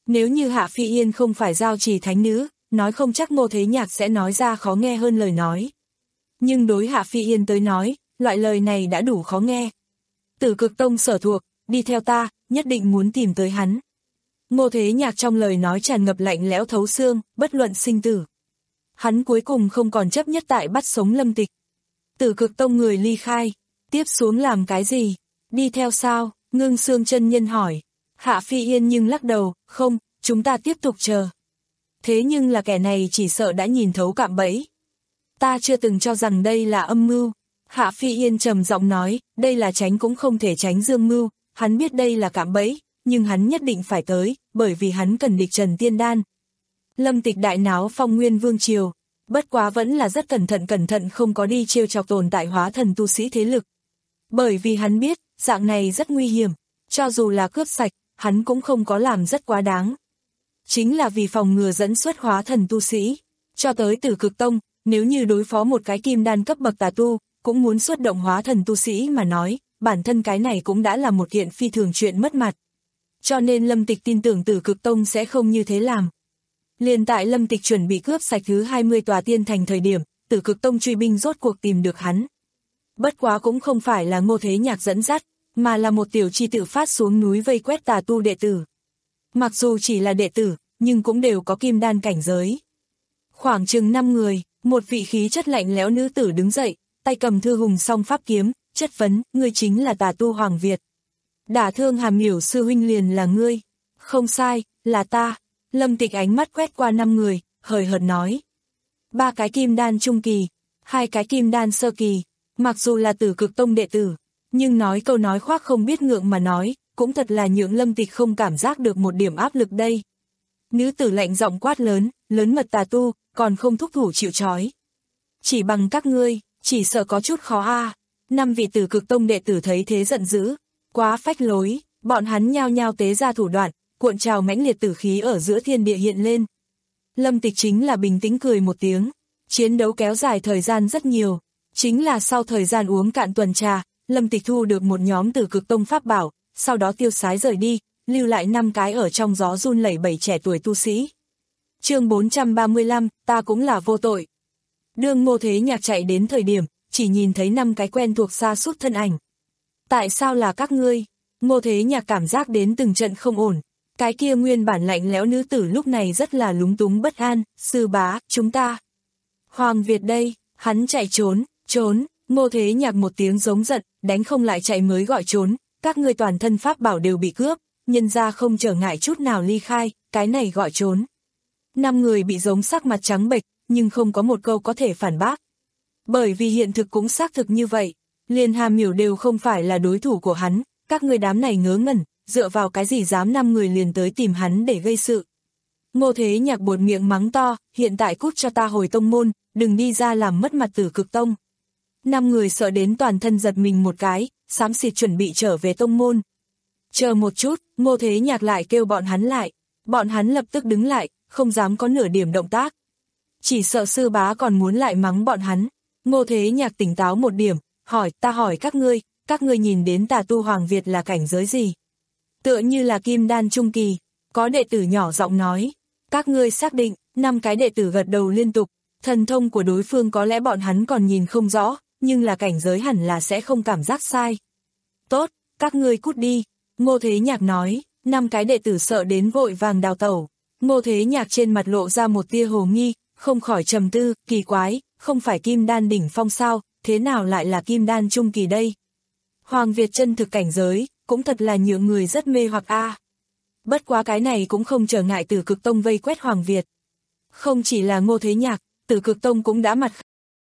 Nếu như Hạ Phi Yên không phải giao trì thánh nữ, nói không chắc Ngô Thế Nhạc sẽ nói ra khó nghe hơn lời nói. Nhưng đối Hạ Phi Yên tới nói, loại lời này đã đủ khó nghe. Tử Cực Tông sở thuộc, đi theo ta, nhất định muốn tìm tới hắn. Ngô Thế Nhạc trong lời nói tràn ngập lạnh lẽo thấu xương, bất luận sinh tử. Hắn cuối cùng không còn chấp nhất tại bắt sống Lâm Tịch. Tử Cực Tông người ly khai, tiếp xuống làm cái gì? Đi theo sao? Ngưng Xương chân nhân hỏi. Hạ Phi Yên nhưng lắc đầu, không, chúng ta tiếp tục chờ. Thế nhưng là kẻ này chỉ sợ đã nhìn thấu cạm bẫy. Ta chưa từng cho rằng đây là âm mưu. Hạ Phi Yên trầm giọng nói, đây là tránh cũng không thể tránh dương mưu, hắn biết đây là cạm bẫy, nhưng hắn nhất định phải tới, bởi vì hắn cần địch Trần Tiên Đan. Lâm Tịch đại náo Phong Nguyên Vương Triều, bất quá vẫn là rất cẩn thận cẩn thận không có đi trêu chọc tồn tại hóa thần tu sĩ thế lực. Bởi vì hắn biết, dạng này rất nguy hiểm, cho dù là cướp sạch, hắn cũng không có làm rất quá đáng. Chính là vì phòng ngừa dẫn xuất hóa thần tu sĩ, cho tới Tử Cực Tông, nếu như đối phó một cái kim đan cấp bậc tà tu, cũng muốn xuất động hóa thần tu sĩ mà nói, bản thân cái này cũng đã là một kiện phi thường chuyện mất mặt. Cho nên Lâm Tịch tin tưởng Tử Cực Tông sẽ không như thế làm. Liền tại Lâm Tịch chuẩn bị cướp sạch thứ hai mươi tòa tiên thành thời điểm, Tử Cực Tông truy binh rốt cuộc tìm được hắn. Bất quá cũng không phải là Ngô Thế Nhạc dẫn dắt, mà là một tiểu chi tự phát xuống núi vây quét tà tu đệ tử. Mặc dù chỉ là đệ tử, nhưng cũng đều có kim đan cảnh giới. Khoảng chừng năm người, một vị khí chất lạnh lẽo nữ tử đứng dậy, tay cầm thư hùng song pháp kiếm, chất vấn, ngươi chính là tà tu Hoàng Việt. Đả thương Hàm Miểu sư huynh liền là ngươi. Không sai, là ta. Lâm Tịch ánh mắt quét qua năm người, hời hợt nói. Ba cái kim đan trung kỳ, hai cái kim đan sơ kỳ, mặc dù là Tử Cực Tông đệ tử, nhưng nói câu nói khoác không biết ngượng mà nói, cũng thật là nhượng Lâm Tịch không cảm giác được một điểm áp lực đây. Nữ tử lạnh giọng quát lớn, lớn mật tà tu, còn không thúc thủ chịu trói. Chỉ bằng các ngươi, chỉ sợ có chút khó a. À. Năm vị Tử Cực Tông đệ tử thấy thế giận dữ, quá phách lối, bọn hắn nhao nhao tế ra thủ đoạn, cuộn trào mãnh liệt tử khí ở giữa thiên địa hiện lên. Lâm Tịch chính là bình tĩnh cười một tiếng, chiến đấu kéo dài thời gian rất nhiều, chính là sau thời gian uống cạn tuần trà, Lâm Tịch thu được một nhóm Tử Cực Tông pháp bảo, sau đó tiêu sái rời đi, lưu lại năm cái ở trong gió run lẩy bẩy trẻ tuổi tu sĩ. Chương bốn trăm ba mươi lăm, ta cũng là vô tội. Đương Ngô Thế Nhạc chạy đến thời điểm, chỉ nhìn thấy năm cái quen thuộc xa sút thân ảnh. Tại sao là các ngươi? Ngô Thế Nhạc cảm giác đến từng trận không ổn. Cái kia nguyên bản lạnh lẽo nữ tử lúc này rất là lúng túng bất an, sư bá, chúng ta. Hoàng Việt đây, hắn chạy trốn, trốn, Ngô Thế Nhạc một tiếng giống giận, đánh không lại chạy mới gọi trốn, các ngươi toàn thân pháp bảo đều bị cướp, nhân ra không trở ngại chút nào ly khai, cái này gọi trốn. Năm người bị giống sắc mặt trắng bệch, nhưng không có một câu có thể phản bác. Bởi vì hiện thực cũng xác thực như vậy, liền Hàm Miểu đều không phải là đối thủ của hắn, các người đám này ngớ ngẩn, dựa vào cái gì dám năm người liền tới tìm hắn để gây sự. Ngô Thế Nhạc buột miệng mắng to, hiện tại cút cho ta hồi tông môn, đừng đi ra làm mất mặt Tử Cực Tông. Năm người sợ đến toàn thân giật mình một cái, xám xịt chuẩn bị trở về tông môn. Chờ một chút, Ngô Thế Nhạc lại kêu bọn hắn lại, bọn hắn lập tức đứng lại, không dám có nửa điểm động tác. Chỉ sợ sư bá còn muốn lại mắng bọn hắn. Ngô Thế Nhạc tỉnh táo một điểm, hỏi, ta hỏi các ngươi, các ngươi nhìn đến tà tu Hoàng Việt là cảnh giới gì? Tựa như là kim đan trung kỳ, có đệ tử nhỏ giọng nói. Các ngươi xác định, năm cái đệ tử gật đầu liên tục, thần thông của đối phương có lẽ bọn hắn còn nhìn không rõ, nhưng là cảnh giới hẳn là sẽ không cảm giác sai. Tốt, các ngươi cút đi, Ngô Thế Nhạc nói, năm cái đệ tử sợ đến vội vàng đào tẩu. Ngô Thế Nhạc trên mặt lộ ra một tia hồ nghi, không khỏi trầm tư, kỳ quái, không phải kim đan đỉnh phong sao, thế nào lại là kim đan trung kỳ đây? Hoàng Việt chân thực cảnh giới, cũng thật là nhiều người rất mê hoặc a. À. Bất quá cái này cũng không trở ngại Tử Cực Tông vây quét Hoàng Việt. Không chỉ là Ngô Thế Nhạc, Tử Cực Tông cũng đã mặt.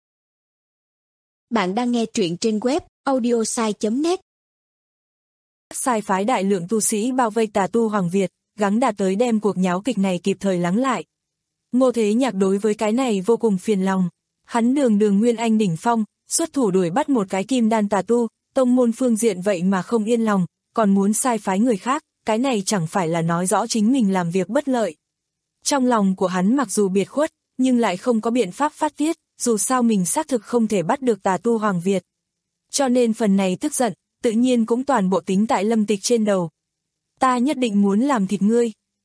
Bạn đang nghe truyện trên web audiosai chấm net. Sai phái đại lượng tu sĩ bao vây tà tu Hoàng Việt, gắng đạt tới đem cuộc nháo kịch này kịp thời lắng lại. Ngô Thế Nhạc đối với cái này vô cùng phiền lòng. Hắn đường đường nguyên anh đỉnh phong, xuất thủ đuổi bắt một cái kim đan tà tu, tông môn phương diện vậy mà không yên lòng, còn muốn sai phái người khác, cái này chẳng phải là nói rõ chính mình làm việc bất lợi. Trong lòng của hắn mặc dù biệt khuất, nhưng lại không có biện pháp phát tiết, dù sao mình xác thực không thể bắt được tà tu Hoàng Việt. Cho nên phần này tức giận, tự nhiên cũng toàn bộ tính tại Lâm Tịch trên đầu. Ta nhất định muốn làm thịt ngươi.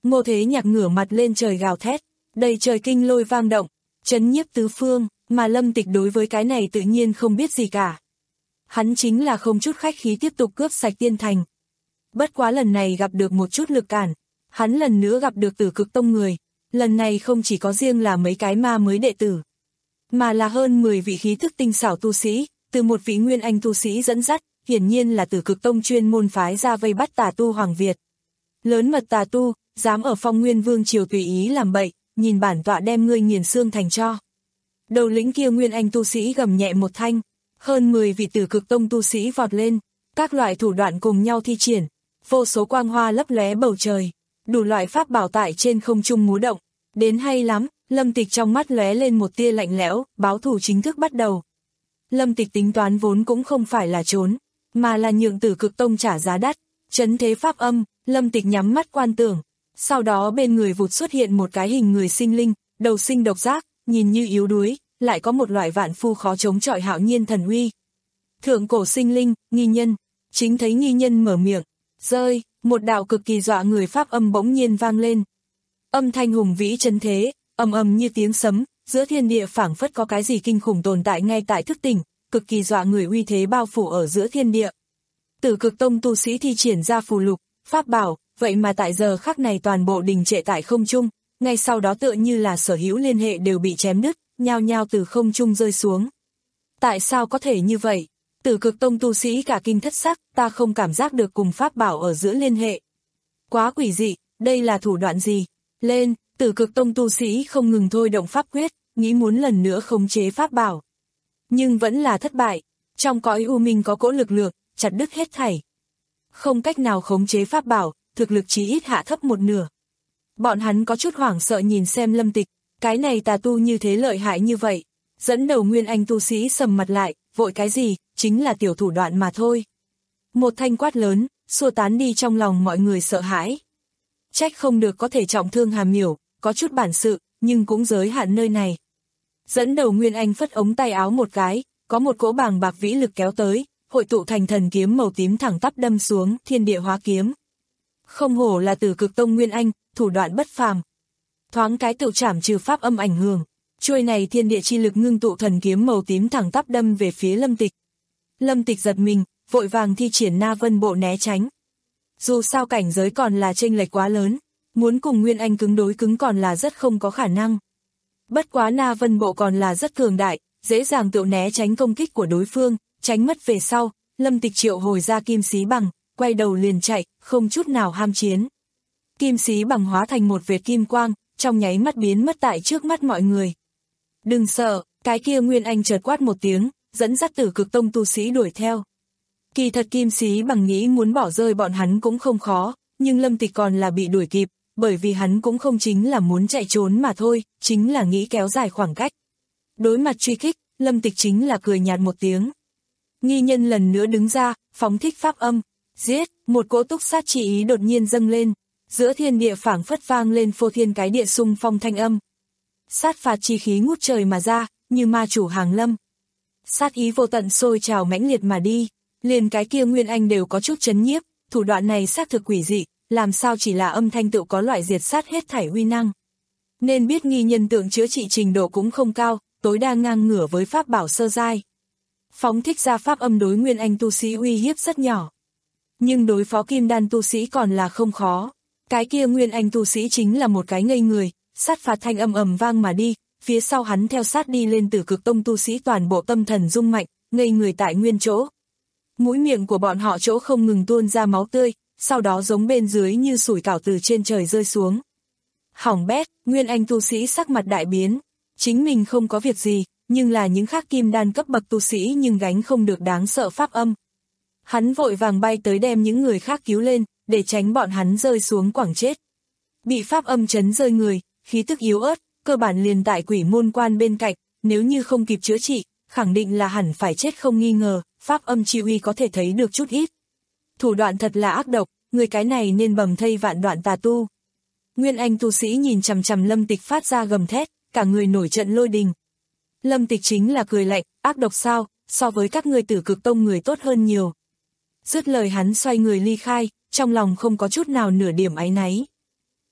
Ngô Thế Nhạc ngửa mặt lên trời gào thét, đầy trời kinh lôi vang động, chấn nhiếp tứ phương, mà Lâm Tịch đối với cái này tự nhiên không biết gì cả. Hắn chính là không chút khách khí tiếp tục cướp sạch tiên thành. Bất quá lần này gặp được một chút lực cản, hắn lần nữa gặp được Tử Cực Tông người, lần này không chỉ có riêng là mấy cái ma mới đệ tử, mà là hơn mười vị khí thức tinh xảo tu sĩ, từ một vị nguyên anh tu sĩ dẫn dắt, hiển nhiên là Tử Cực Tông chuyên môn phái ra vây bắt tà tu Hoàng Việt. Lớn mật tà tu, dám ở Phong Nguyên Vương triều tùy ý làm bậy, nhìn bản tọa đem ngươi nghiền xương thành tro. Đầu lĩnh kia nguyên anh tu sĩ gầm nhẹ một thanh, hơn mười vị Tử Cực Tông tu sĩ vọt lên, các loại thủ đoạn cùng nhau thi triển, vô số quang hoa lấp lóe bầu trời, đủ loại pháp bảo tại trên không trung múa động, đến hay lắm. Lâm Tịch trong mắt lóe lên một tia lạnh lẽo, báo thù chính thức bắt đầu. Lâm Tịch tính toán vốn cũng không phải là trốn, mà là nhượng Tử Cực Tông trả giá đắt, trấn thế pháp âm. Lâm Tịch nhắm mắt quan tưởng, sau đó bên người vụt xuất hiện một cái hình người sinh linh, đầu sinh độc giác, nhìn như yếu đuối, lại có một loại vạn phu khó chống chọi hạo nhiên thần uy. Thượng cổ sinh linh, nghi nhân, chính thấy nghi nhân mở miệng, rơi, một đạo cực kỳ dọa người pháp âm bỗng nhiên vang lên. Âm thanh hùng vĩ trấn thế, ầm ầm như tiếng sấm, giữa thiên địa phảng phất có cái gì kinh khủng tồn tại ngay tại thức tỉnh, cực kỳ dọa người uy thế bao phủ ở giữa thiên địa. Tử Cực Tông tu sĩ thi triển ra phù lục, pháp bảo, vậy mà tại giờ khắc này toàn bộ đình trệ tại không trung, ngay sau đó tựa như là sở hữu liên hệ đều bị chém đứt, nhao nhao từ không trung rơi xuống. Tại sao có thể như vậy? Tử Cực Tông tu sĩ cả kinh thất sắc, ta không cảm giác được cùng pháp bảo ở giữa liên hệ. Quá quỷ dị, đây là thủ đoạn gì? Lên, Tử Cực Tông tu sĩ không ngừng thôi động pháp quyết, nghĩ muốn lần nữa khống chế pháp bảo. Nhưng vẫn là thất bại, trong cõi u minh có cỗ lực lượng, chặt đứt hết thảy. Không cách nào khống chế pháp bảo, thực lực chí ít hạ thấp một nửa. Bọn hắn có chút hoảng sợ nhìn xem Lâm Tịch, cái này tà tu như thế lợi hại như vậy. Dẫn đầu nguyên anh tu sĩ sầm mặt lại, vội cái gì, chính là tiểu thủ đoạn mà thôi. Một thanh quát lớn, xua tán đi trong lòng mọi người sợ hãi. Trách không được có thể trọng thương Hàm Miểu, có chút bản sự, nhưng cũng giới hạn nơi này. Dẫn đầu nguyên anh phất ống tay áo một cái, có một cỗ bàng bạc vĩ lực kéo tới, hội tụ thành thần kiếm màu tím thẳng tắp đâm xuống, thiên địa hóa kiếm. Không hổ là Tử Cực Tông nguyên anh, thủ đoạn bất phàm. Thoáng cái tự trảm trừ pháp âm ảnh hưởng, chuôi này thiên địa chi lực ngưng tụ thần kiếm màu tím thẳng tắp đâm về phía Lâm Tịch. Lâm Tịch giật mình, vội vàng thi triển Na Vân Bộ né tránh. Dù sao cảnh giới còn là chênh lệch quá lớn, muốn cùng nguyên anh cứng đối cứng còn là rất không có khả năng. Bất quá Na Vân Bộ còn là rất cường đại, dễ dàng tự né tránh công kích của đối phương, tránh mất về sau, Lâm Tịch triệu hồi ra kim xí bằng, quay đầu liền chạy, không chút nào ham chiến. Kim xí bằng hóa thành một vệt kim quang, trong nháy mắt biến mất tại trước mắt mọi người. Đừng sợ, cái kia nguyên anh chợt quát một tiếng, dẫn dắt Tử Cực Tông tu sĩ đuổi theo. Kỳ thật kim xí bằng nghĩ muốn bỏ rơi bọn hắn cũng không khó, nhưng Lâm Tịch còn là bị đuổi kịp, bởi vì hắn cũng không chính là muốn chạy trốn mà thôi, chính là nghĩ kéo dài khoảng cách. Đối mặt truy kích, Lâm Tịch chính là cười nhạt một tiếng. Nghi nhân lần nữa đứng ra, phóng thích pháp âm, giết, một cỗ túc sát chi ý đột nhiên dâng lên, giữa thiên địa phảng phất vang lên phô thiên cái địa xung phong thanh âm. Sát phạt chi khí ngút trời mà ra, như ma chủ hàng lâm. Sát ý vô tận sôi trào mãnh liệt mà đi, liền cái kia nguyên anh đều có chút chấn nhiếp, thủ đoạn này xác thực quỷ dị, làm sao chỉ là âm thanh tự có loại diệt sát hết thảy uy năng. Nên biết nghi nhân tượng chữa trị trình độ cũng không cao, tối đa ngang ngửa với pháp bảo sơ giai. Phóng thích ra pháp âm đối nguyên anh tu sĩ uy hiếp rất nhỏ. Nhưng đối phó kim đan tu sĩ còn là không khó. Cái kia nguyên anh tu sĩ chính là một cái ngây người, sát phạt thanh âm ầm vang mà đi, phía sau hắn theo sát đi lên Tử Cực Tông tu sĩ toàn bộ tâm thần rung mạnh, ngây người tại nguyên chỗ. Mũi miệng của bọn họ chỗ không ngừng tuôn ra máu tươi, sau đó giống bên dưới như sủi cảo từ trên trời rơi xuống. Hỏng bét, nguyên anh tu sĩ sắc mặt đại biến, chính mình không có việc gì, nhưng là những khác kim đan cấp bậc tu sĩ nhưng gánh không được đáng sợ pháp âm. Hắn vội vàng bay tới đem những người khác cứu lên, để tránh bọn hắn rơi xuống quẳng chết. Bị pháp âm chấn rơi người, khí tức yếu ớt, cơ bản liền tại quỷ môn quan bên cạnh, nếu như không kịp chữa trị, khẳng định là hẳn phải chết không nghi ngờ, pháp âm chi uy có thể thấy được chút ít. Thủ đoạn thật là ác độc, người cái này nên bầm thây vạn đoạn tà tu. Nguyên anh tu sĩ nhìn chằm chằm Lâm Tịch phát ra gầm thét, cả người nổi trận lôi đình. Lâm Tịch chính là cười lạnh, ác độc sao, so với các ngươi Tử Cực Tông người tốt hơn nhiều. Dứt lời hắn xoay người ly khai, trong lòng không có chút nào nửa điểm áy náy.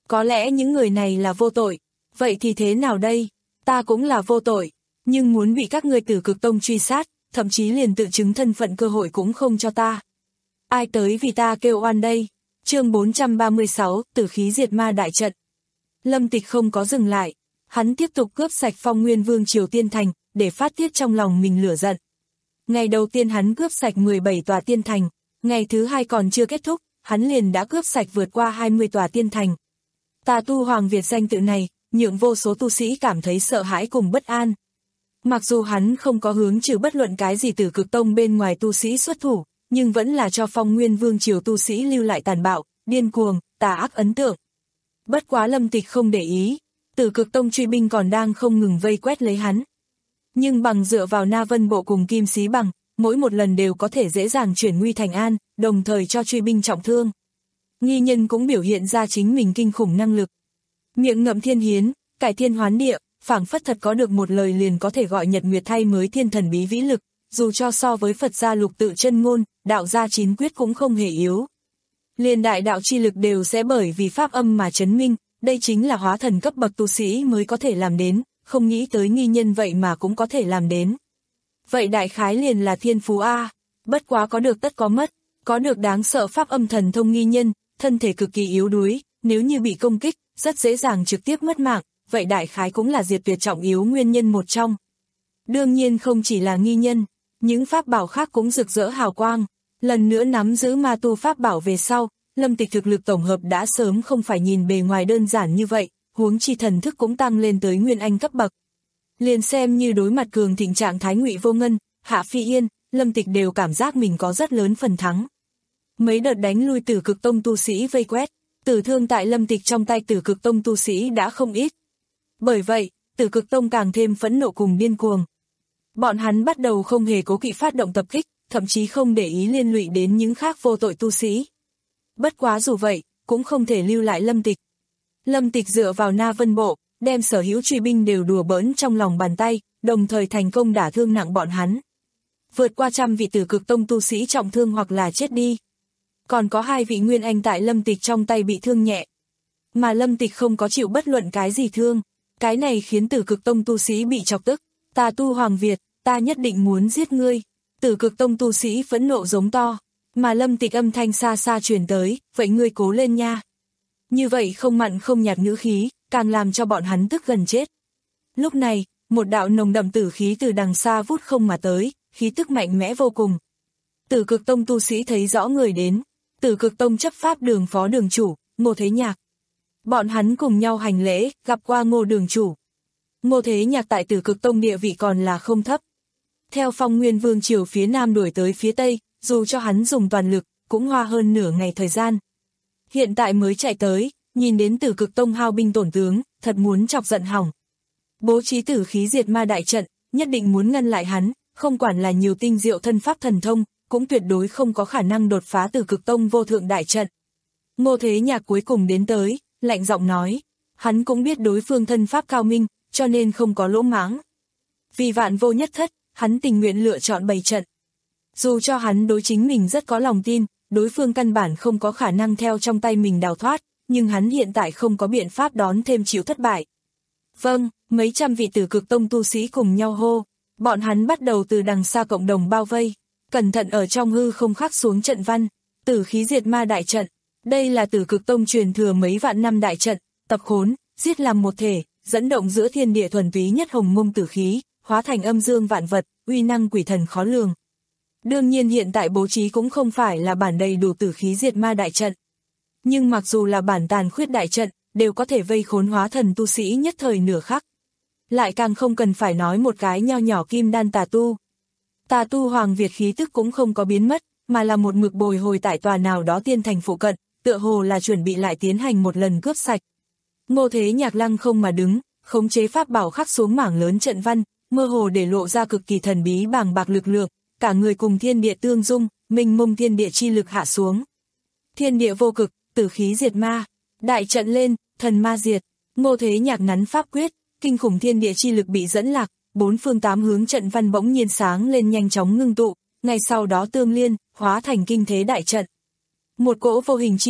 Có lẽ những người này là vô tội, vậy thì thế nào đây? Ta cũng là vô tội, nhưng muốn bị các ngươi Tử Cực Tông truy sát, thậm chí liền tự chứng thân phận cơ hội cũng không cho ta. Ai tới vì ta kêu oan đây? Chương bốn trăm ba mươi sáu, Tử khí diệt ma đại trận. Lâm Tịch không có dừng lại, hắn tiếp tục cướp sạch Phong Nguyên Vương triều tiên thành, để phát tiết trong lòng mình lửa giận. Ngày đầu tiên hắn cướp sạch mười bảy tòa tiên thành, ngày thứ hai còn chưa kết thúc, hắn liền đã cướp sạch vượt qua hai mươi tòa tiên thành. Tà tu Hoàng Việt danh tự này, nhượng vô số tu sĩ cảm thấy sợ hãi cùng bất an. Mặc dù hắn không có hướng trừ bất luận cái gì Tử Cực Tông bên ngoài tu sĩ xuất thủ, nhưng vẫn là cho Phong Nguyên Vương triều tu sĩ lưu lại tàn bạo, điên cuồng, tà ác ấn tượng. Bất quá Lâm Tịch không để ý, Tử Cực Tông truy binh còn đang không ngừng vây quét lấy hắn. Nhưng bằng dựa vào Na Vân Bộ cùng Kim Xí Bằng, mỗi một lần đều có thể dễ dàng chuyển nguy thành an, đồng thời cho truy binh trọng thương. Nghi nhân cũng biểu hiện ra chính mình kinh khủng năng lực. Miệng ngậm thiên hiến, cải thiên hoán địa, phảng phất thật có được một lời liền có thể gọi nhật nguyệt thay mới thiên thần bí vĩ lực, dù cho so với Phật gia lục tự chân ngôn, đạo gia chín quyết cũng không hề yếu. Liền đại đạo chi lực đều sẽ bởi vì pháp âm mà chấn minh, đây chính là hóa thần cấp bậc tu sĩ mới có thể làm đến, không nghĩ tới nghi nhân vậy mà cũng có thể làm đến. Vậy đại khái liền là thiên phú A, bất quá có được tất có mất, có được đáng sợ pháp âm thần thông nghi nhân, thân thể cực kỳ yếu đuối, nếu như bị công kích, rất dễ dàng trực tiếp mất mạng, vậy đại khái cũng là diệt tuyệt trọng yếu nguyên nhân một trong. Đương nhiên không chỉ là nghi nhân, những pháp bảo khác cũng rực rỡ hào quang, lần nữa nắm giữ ma tu pháp bảo về sau, Lâm Tịch thực lực tổng hợp đã sớm không phải nhìn bề ngoài đơn giản như vậy, huống chi thần thức cũng tăng lên tới nguyên anh cấp bậc. Liền xem như đối mặt cường thịnh trạng thái Ngụy Vô Ngân, Hạ Phi Yên, Lâm Tịch đều cảm giác mình có rất lớn phần thắng. Mấy đợt đánh lui Tử Cực Tông tu sĩ vây quét, tử thương tại Lâm Tịch trong tay Tử Cực Tông tu sĩ đã không ít. Bởi vậy, Tử Cực Tông càng thêm phẫn nộ cùng điên cuồng. Bọn hắn bắt đầu không hề cố kỵ phát động tập kích, thậm chí không để ý liên lụy đến những khác vô tội tu sĩ. Bất quá dù vậy, cũng không thể lưu lại Lâm Tịch. Lâm Tịch dựa vào Na Vân Bộ, đem sở hữu truy binh đều đùa bỡn trong lòng bàn tay, đồng thời thành công đả thương nặng bọn hắn. Vượt qua trăm vị Tử Cực Tông tu sĩ trọng thương hoặc là chết đi. Còn có hai vị Nguyên Anh tại Lâm Tịch trong tay bị thương nhẹ. Mà Lâm Tịch không có chịu bất luận cái gì thương, cái này khiến Tử Cực Tông tu sĩ bị chọc tức. Tà tu Hoàng Việt, ta nhất định muốn giết ngươi. Tử Cực Tông tu sĩ phẫn nộ giống to, mà Lâm Tịch âm thanh xa xa truyền tới, vậy ngươi cố lên nha. Như vậy không mặn không nhạt ngữ khí, càng làm cho bọn hắn tức gần chết. Lúc này, một đạo nồng đậm tử khí từ đằng xa vút không mà tới, khí tức mạnh mẽ vô cùng. Tử Cực Tông tu sĩ thấy rõ người đến, Tử Cực Tông chấp pháp đường phó đường chủ, Ngô Thế Nhạc. Bọn hắn cùng nhau hành lễ, gặp qua Ngô đường chủ. Ngô Thế Nhạc tại Tử Cực Tông địa vị còn là không thấp. Theo Phong Nguyên Vương triều phía nam đuổi tới phía tây, dù cho hắn dùng toàn lực, cũng hoa hơn nửa ngày thời gian. Hiện tại mới chạy tới, nhìn đến Tử Cực Tông hao binh tổn tướng, thật muốn chọc giận hỏng. Bố trí tử khí diệt ma đại trận, nhất định muốn ngăn lại hắn, không quản là nhiều tinh diệu thân pháp thần thông, cũng tuyệt đối không có khả năng đột phá Tử Cực Tông vô thượng đại trận. Ngô Thế Nhạc cuối cùng đến tới, lạnh giọng nói, hắn cũng biết đối phương thân pháp cao minh, cho nên không có lỗ mãng. Vì vạn vô nhất thất, hắn tình nguyện lựa chọn bày trận. Dù cho hắn đối chính mình rất có lòng tin, đối phương căn bản không có khả năng theo trong tay mình đào thoát, nhưng hắn hiện tại không có biện pháp đón thêm chịu thất bại. Vâng, mấy trăm vị Tử Cực Tông tu sĩ cùng nhau hô, bọn hắn bắt đầu từ đằng xa cộng đồng bao vây, cẩn thận ở trong hư không khắc xuống trận văn, tử khí diệt ma đại trận. Đây là Tử Cực Tông truyền thừa mấy vạn năm đại trận, tập khốn, giết làm một thể, dẫn động giữa thiên địa thuần túy nhất hồng mông tử khí, hóa thành âm dương vạn vật, uy năng quỷ thần khó lường. Đương nhiên hiện tại bố trí cũng không phải là bản đầy đủ tử khí diệt ma đại trận. Nhưng mặc dù là bản tàn khuyết đại trận, đều có thể vây khốn hóa thần tu sĩ nhất thời nửa khắc. Lại càng không cần phải nói một cái nho nhỏ kim đan tà tu. Tà tu Hoàng Việt khí tức cũng không có biến mất, mà là một mực bồi hồi tại tòa nào đó tiên thành phụ cận, tựa hồ là chuẩn bị lại tiến hành một lần cướp sạch. Ngô Thế Nhạc lăng không mà đứng, khống chế pháp bảo khắc xuống mảng lớn trận văn, mơ hồ để lộ ra cực kỳ thần bí bàng bạc lực lượng, cả người cùng thiên địa tương dung, mênh mông thiên địa chi lực hạ xuống. Thiên địa vô cực, tử khí diệt ma, đại trận lên, thần ma diệt. Ngô Thế Nhạc nắn pháp quyết, kinh khủng thiên địa chi lực bị dẫn lạc, bốn phương tám hướng trận văn bỗng nhiên sáng lên nhanh chóng ngưng tụ, ngay sau đó tương liên, hóa thành kinh thế đại trận. Một cỗ vô hình chi lực,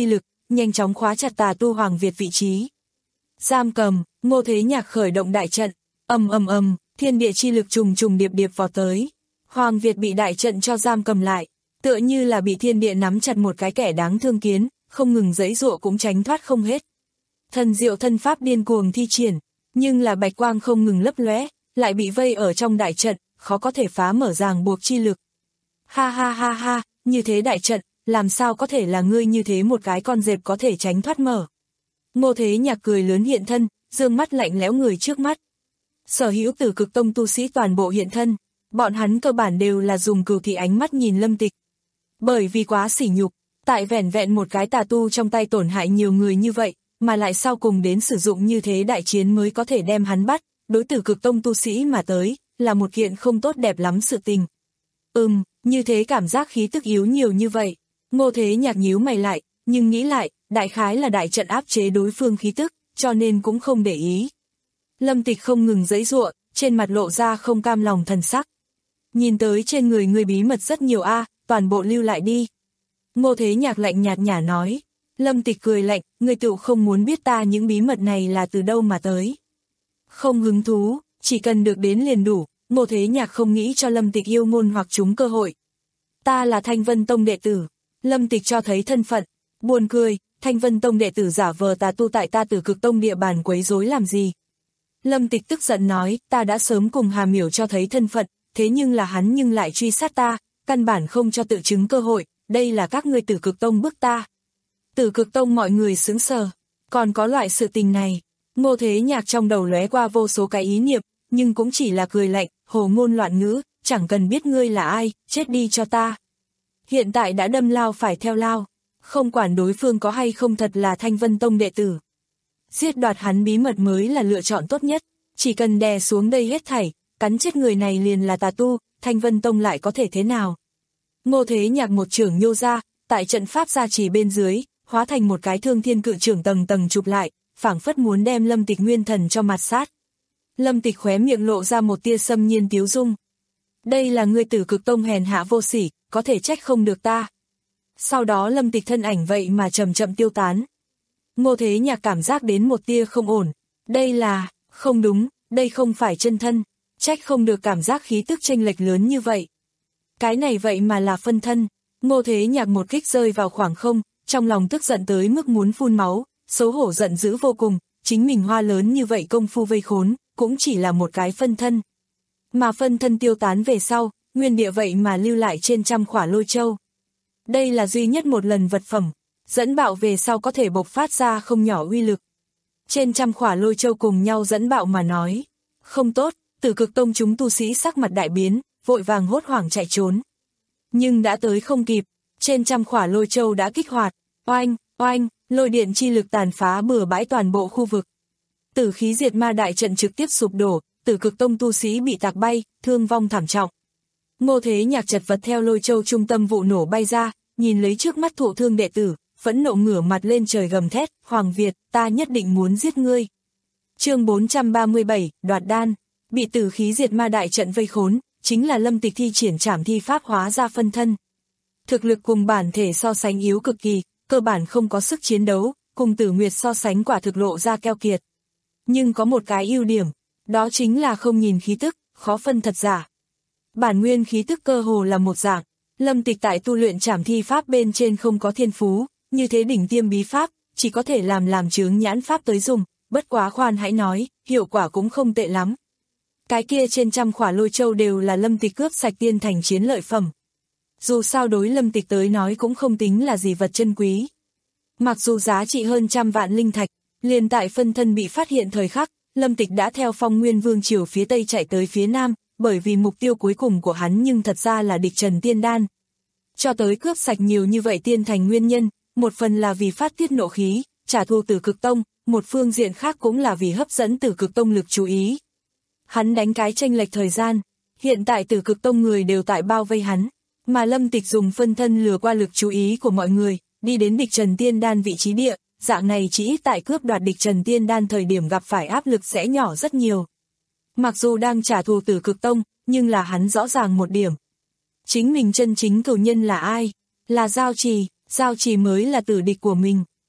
nhanh chóng khóa chặt tà tu Hoàng Việt vị trí. Giam cầm, Ngô Thế Nhạc khởi động đại trận, ầm ầm ầm, thiên địa chi lực trùng trùng điệp điệp vào tới. Hoàng Việt bị đại trận cho giam cầm lại, tựa như là bị thiên địa nắm chặt một cái kẻ đáng thương kiến, không ngừng giãy giụa cũng tránh thoát không hết. Thần diệu thân pháp điên cuồng thi triển, nhưng là bạch quang không ngừng lấp lóe, lại bị vây ở trong đại trận, khó có thể phá mở ràng buộc chi lực. Ha ha ha ha, như thế đại trận, làm sao có thể là ngươi như thế một cái con dẹp có thể tránh thoát mở. Ngô Thế Nhạc cười lớn hiện thân, dương mắt lạnh lẽo người trước mắt. Sở hữu Tử Cực Tông tu sĩ toàn bộ hiện thân, bọn hắn cơ bản đều là dùng cừu thị ánh mắt nhìn Lâm Tịch. Bởi vì quá sỉ nhục, tại vẻn vẹn một cái tà tu trong tay tổn hại nhiều người như vậy, mà lại sau cùng đến sử dụng như thế đại chiến mới có thể đem hắn bắt, đối Tử Cực Tông tu sĩ mà tới, là một kiện không tốt đẹp lắm sự tình. Ừm, như thế cảm giác khí tức yếu nhiều như vậy. Ngô Thế Nhạc nhíu mày lại, nhưng nghĩ lại, đại khái là đại trận áp chế đối phương khí tức, cho nên cũng không để ý. Lâm Tịch không ngừng giãy giụa, trên mặt lộ ra không cam lòng thần sắc. Nhìn tới trên người người bí mật rất nhiều a, à, toàn bộ lưu lại đi. Ngô Thế Nhạc lạnh nhạt nhả nói. Lâm Tịch cười lạnh, người tựu không muốn biết ta những bí mật này là từ đâu mà tới. Không hứng thú, chỉ cần được đến liền đủ. Ngô Thế Nhạc không nghĩ cho Lâm Tịch yêu ngôn hoặc trúng cơ hội. Ta là Thanh Vân Tông đệ tử. Lâm Tịch cho thấy thân phận. Buồn cười, Thanh Vân Tông đệ tử giả vờ tà tu tại ta Tử Cực Tông địa bàn quấy rối làm gì. Lâm Tịch tức giận nói, ta đã sớm cùng Hà Miểu cho thấy thân phận, thế nhưng là hắn nhưng lại truy sát ta, căn bản không cho tự chứng cơ hội, đây là các ngươi Tử Cực Tông bức ta. Tử Cực Tông mọi người sững sờ, còn có loại sự tình này. Ngô Thế Nhạc trong đầu lóe qua vô số cái ý niệm, nhưng cũng chỉ là cười lạnh, hồ ngôn loạn ngữ, chẳng cần biết ngươi là ai, chết đi cho ta. Hiện tại đã đâm lao phải theo lao, không quản đối phương có hay không thật là Thanh Vân Tông đệ tử. Giết đoạt hắn bí mật mới là lựa chọn tốt nhất, chỉ cần đè xuống đây hết thảy, cắn chết người này liền là tà tu, Thanh Vân Tông lại có thể thế nào. Ngô Thế Nhạc một trưởng nhô ra, tại trận pháp gia trì bên dưới, hóa thành một cái thương thiên cự trưởng tầng tầng chụp lại, phảng phất muốn đem Lâm Tịch nguyên thần cho mặt sát. Lâm Tịch khóe miệng lộ ra một tia xâm nhiên tiếu dung. Đây là ngươi Tử Cực Tông hèn hạ vô sỉ, có thể trách không được ta. Sau đó Lâm Tịch thân ảnh vậy mà chậm chậm tiêu tán. Ngô Thế Nhạc cảm giác đến một tia không ổn. Đây là, không đúng, đây không phải chân thân. Trách không được cảm giác khí tức chênh lệch lớn như vậy. Cái này vậy mà là phân thân. Ngô Thế Nhạc một kích rơi vào khoảng không, trong lòng tức giận tới mức muốn phun máu, xấu hổ giận dữ vô cùng, chính mình hoa lớn như vậy công phu vây khốn, cũng chỉ là một cái phân thân. Mà phân thân tiêu tán về sau, nguyên địa vậy mà lưu lại trên trăm khỏa lôi châu. Đây là duy nhất một lần vật phẩm, dẫn bạo về sau có thể bộc phát ra không nhỏ uy lực. Trên trăm khỏa lôi châu cùng nhau dẫn bạo mà nói. Không tốt, Tử Cực Tông chúng tu sĩ sắc mặt đại biến, vội vàng hốt hoảng chạy trốn. Nhưng đã tới không kịp, trên trăm khỏa lôi châu đã kích hoạt, oanh, oanh, lôi điện chi lực tàn phá bừa bãi toàn bộ khu vực. Tử khí diệt ma đại trận trực tiếp sụp đổ, Tử Cực Tông tu sĩ bị tạc bay, thương vong thảm trọng. Ngô Thế Nhạc chật vật theo lôi châu trung tâm vụ nổ bay ra, nhìn lấy trước mắt thụ thương đệ tử, phẫn nộ ngửa mặt lên trời gầm thét, Hoàng Việt, ta nhất định muốn giết ngươi. Chương bốn trăm ba mươi bảy, đoạt đan, bị tử khí diệt ma đại trận vây khốn, chính là Lâm Tịch thi triển trảm thi pháp hóa ra phân thân. Thực lực cùng bản thể so sánh yếu cực kỳ, cơ bản không có sức chiến đấu, cùng Tử Nguyệt so sánh quả thực lộ ra keo kiệt. Nhưng có một cái ưu điểm, đó chính là không nhìn khí tức, khó phân thật giả. Bản nguyên khí tức cơ hồ là một dạng, Lâm Tịch tại tu luyện trảm thi pháp bên trên không có thiên phú, như thế đỉnh tiêm bí pháp, chỉ có thể làm làm chướng nhãn pháp tới dùng, bất quá khoan hãy nói, hiệu quả cũng không tệ lắm. Cái kia trên trăm khỏa lôi châu đều là Lâm Tịch cướp sạch tiên thành chiến lợi phẩm. Dù sao đối Lâm Tịch tới nói cũng không tính là gì vật chân quý. Mặc dù giá trị hơn trăm vạn linh thạch, liền tại phân thân bị phát hiện thời khắc, Lâm Tịch đã theo Phong Nguyên Vương triều phía tây chạy tới phía nam, bởi vì mục tiêu cuối cùng của hắn nhưng thật ra là địch Trần Tiên Đan. Cho tới cướp sạch nhiều như vậy tiên thành nguyên nhân, một phần là vì phát tiết nộ khí, trả thù Tử Cực Tông, một phương diện khác cũng là vì hấp dẫn Tử Cực Tông lực chú ý. Hắn đánh cái chênh lệch thời gian, hiện tại Tử Cực Tông người đều tại bao vây hắn, mà Lâm Tịch dùng phân thân lừa qua lực chú ý của mọi người, đi đến địch Trần Tiên Đan vị trí địa, dạng này chỉ ít tại cướp đoạt địch Trần Tiên Đan thời điểm gặp phải áp lực sẽ nhỏ rất nhiều. Mặc dù đang trả thù Tử Cực Tông, nhưng là hắn rõ ràng một điểm. Chính mình chân chính cửu nhân là ai? Là Giao Trì, Giao Trì mới là tử địch của mình.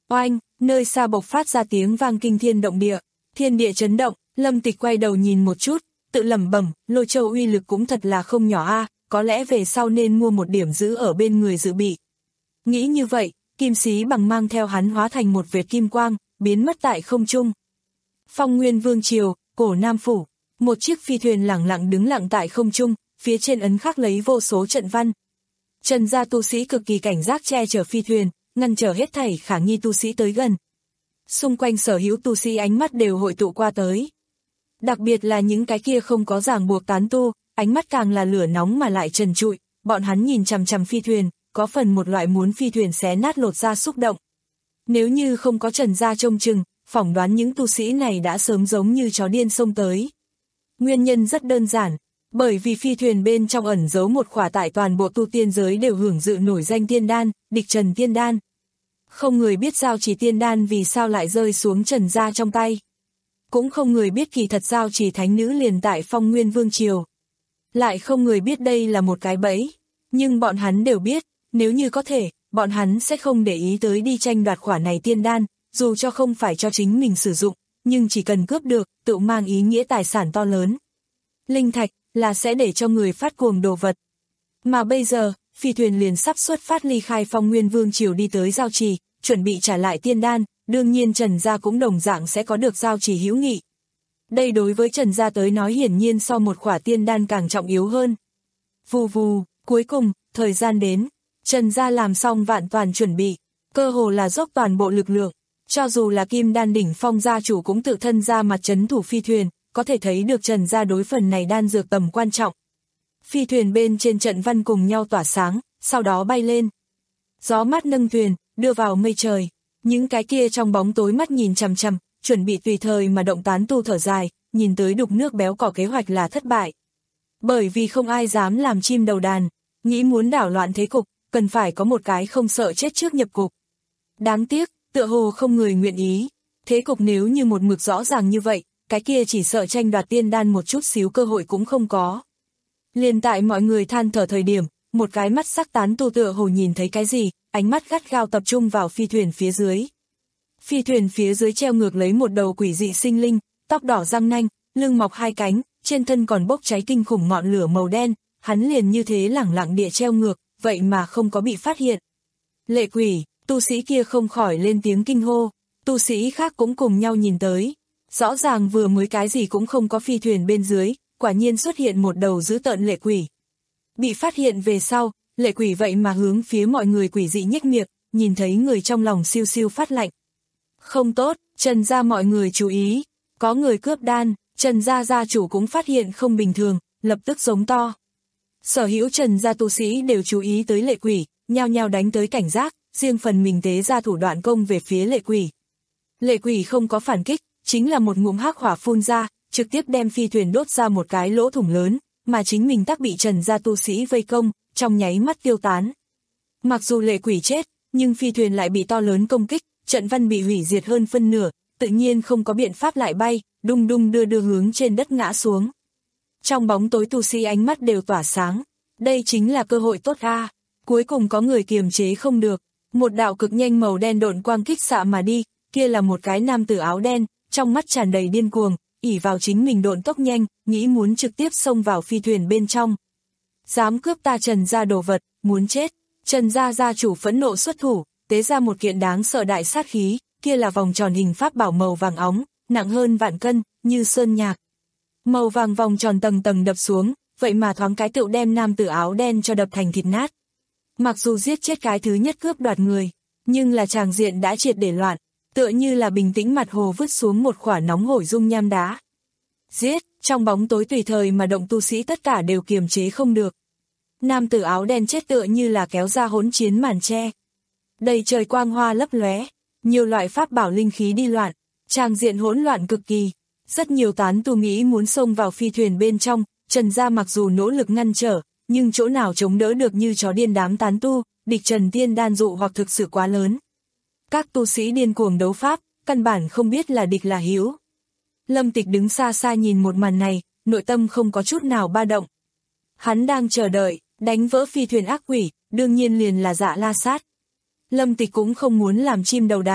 Oanh, nơi xa bộc phát ra tiếng vang kinh thiên động địa, thiên địa chấn động, Lâm Tịch quay đầu nhìn một chút, tự lẩm bẩm, Lôi Châu uy lực cũng thật là không nhỏ a, có lẽ về sau nên mua một điểm giữ ở bên người dự bị. Nghĩ như vậy, Kim Xí Bằng mang theo hắn hóa thành một vệt kim quang, biến mất tại không trung. Phong Nguyên Vương triều, Cổ Nam phủ, một chiếc phi thuyền lẳng lặng đứng lặng tại không trung, phía trên ấn khắc lấy vô số trận văn. Trần gia tu sĩ cực kỳ cảnh giác che chở phi thuyền, ngăn trở hết thảy khả nghi tu sĩ tới gần. Xung quanh sở hữu tu sĩ ánh mắt đều hội tụ qua tới. Đặc biệt là những cái kia không có ràng buộc tán tu, ánh mắt càng là lửa nóng mà lại trần trụi, bọn hắn nhìn chằm chằm phi thuyền, có phần một loại muốn phi thuyền xé nát lột ra xúc động. Nếu như không có Trần gia trông chừng, phỏng đoán những tu sĩ này đã sớm giống như chó điên xông tới. Nguyên nhân rất đơn giản, bởi vì phi thuyền bên trong ẩn giấu một khỏa tại toàn bộ tu tiên giới đều hưởng dự nổi danh tiên đan, Địch Trần tiên đan. Không người biết giao chỉ tiên đan vì sao lại rơi xuống Trần gia trong tay. Cũng không người biết kỳ thật giao chỉ thánh nữ liền tại Phong Nguyên Vương triều. Lại không người biết đây là một cái bẫy, nhưng bọn hắn đều biết, nếu như có thể, bọn hắn sẽ không để ý tới đi tranh đoạt khỏa này tiên đan, dù cho không phải cho chính mình sử dụng, nhưng chỉ cần cướp được, tự mang ý nghĩa tài sản to lớn. Linh thạch là sẽ để cho người phát cuồng đồ vật. Mà bây giờ, phi thuyền liền sắp xuất phát ly khai Phong Nguyên Vương triều đi tới giao trì, chuẩn bị trả lại tiên đan, đương nhiên Trần gia cũng đồng dạng sẽ có được giao trì hữu nghị. Đây đối với Trần gia tới nói hiển nhiên so một khỏa tiên đan càng trọng yếu hơn. Vù vù, cuối cùng, thời gian đến, Trần gia làm xong vạn toàn chuẩn bị, cơ hồ là dốc toàn bộ lực lượng, cho dù là Kim Đan đỉnh phong gia chủ cũng tự thân ra mặt trấn thủ phi thuyền, có thể thấy được Trần gia đối phần này đan dược tầm quan trọng. Phi thuyền bên trên trận văn cùng nhau tỏa sáng, sau đó bay lên. Gió mát nâng thuyền, đưa vào mây trời, những cái kia trong bóng tối mắt nhìn chằm chằm, chuẩn bị tùy thời mà động tán tu thở dài, nhìn tới đục nước béo cỏ kế hoạch là thất bại. Bởi vì không ai dám làm chim đầu đàn, nghĩ muốn đảo loạn thế cục, cần phải có một cái không sợ chết trước nhập cục. Đáng tiếc, tựa hồ không người nguyện ý, thế cục nếu như một mực rõ ràng như vậy, cái kia chỉ sợ tranh đoạt tiên đan một chút xíu cơ hội cũng không có. Liền tại mọi người than thở thời điểm, một cái mắt sắc tán tu tựa hồ nhìn thấy cái gì, ánh mắt gắt gao tập trung vào phi thuyền phía dưới. Phi thuyền phía dưới treo ngược lấy một đầu quỷ dị sinh linh, tóc đỏ răng nanh, lưng mọc hai cánh, trên thân còn bốc cháy kinh khủng ngọn lửa màu đen, hắn liền như thế lẳng lặng địa treo ngược, vậy mà không có bị phát hiện. Lệ quỷ, tu sĩ kia không khỏi lên tiếng kinh hô, tu sĩ khác cũng cùng nhau nhìn tới. Rõ ràng vừa mới cái gì cũng không có phi thuyền bên dưới, quả nhiên xuất hiện một đầu dữ tợn lệ quỷ. Bị phát hiện về sau, lệ quỷ vậy mà hướng phía mọi người quỷ dị nhếch miệng, nhìn thấy người trong lòng siêu siêu phát lạnh. Không tốt, Trần gia mọi người chú ý, có người cướp đan, Trần gia gia chủ cũng phát hiện không bình thường, lập tức giống to. Sở hữu Trần gia tu sĩ đều chú ý tới lệ quỷ, nhao nhao đánh tới cảnh giác, riêng phần mình tế ra thủ đoạn công về phía lệ quỷ. Lệ quỷ không có phản kích, chính là một ngụm hắc hỏa phun ra, trực tiếp đem phi thuyền đốt ra một cái lỗ thủng lớn, mà chính mình tắc bị Trần gia tu sĩ vây công, trong nháy mắt tiêu tán. Mặc dù lệ quỷ chết, nhưng phi thuyền lại bị to lớn công kích, trận văn bị hủy diệt hơn phân nửa, tự nhiên không có biện pháp lại bay, đung đung đưa đưa hướng trên đất ngã xuống. Trong bóng tối tu sĩ ánh mắt đều tỏa sáng, đây chính là cơ hội tốt a. Cuối cùng có người kiềm chế không được, một đạo cực nhanh màu đen độn quang kích xạ mà đi, kia là một cái nam tử áo đen, trong mắt tràn đầy điên cuồng, ỷ vào chính mình độn tốc nhanh, nghĩ muốn trực tiếp xông vào phi thuyền bên trong. Dám cướp ta Trần gia đồ vật, muốn chết. Trần gia gia chủ phẫn nộ xuất thủ, tế ra một kiện đáng sợ đại sát khí, kia là vòng tròn hình pháp bảo màu vàng óng, nặng hơn vạn cân, như sơn nhạc. Màu vàng vòng tròn tầng tầng đập xuống, vậy mà thoáng cái tựu đem nam tử áo đen cho đập thành thịt nát. Mặc dù giết chết cái thứ nhất cướp đoạt người, nhưng là tràng diện đã triệt để loạn, tựa như là bình tĩnh mặt hồ vứt xuống một quả nóng hổi dung nham đá. Giết, trong bóng tối tùy thời mà động tu sĩ tất cả đều kiềm chế không được. Nam tử áo đen chết tựa như là kéo ra hỗn chiến màn che. Đầy trời quang hoa lấp lóe, nhiều loại pháp bảo linh khí đi loạn, tràng diện hỗn loạn cực kỳ. Rất nhiều tán tu nghĩ muốn xông vào phi thuyền bên trong, Trần gia mặc dù nỗ lực ngăn trở, nhưng chỗ nào chống đỡ được như chó điên đám tán tu, địch Trần tiên đan dụ hoặc thực sự quá lớn. Các tu sĩ điên cuồng đấu pháp, căn bản không biết là địch là hữu. Lâm Tịch đứng xa xa nhìn một màn này, nội tâm không có chút nào ba động. Hắn đang chờ đợi, đánh vỡ phi thuyền ác quỷ, đương nhiên liền là Dạ La Sát. Lâm Tịch cũng không muốn làm chim đầu đàn,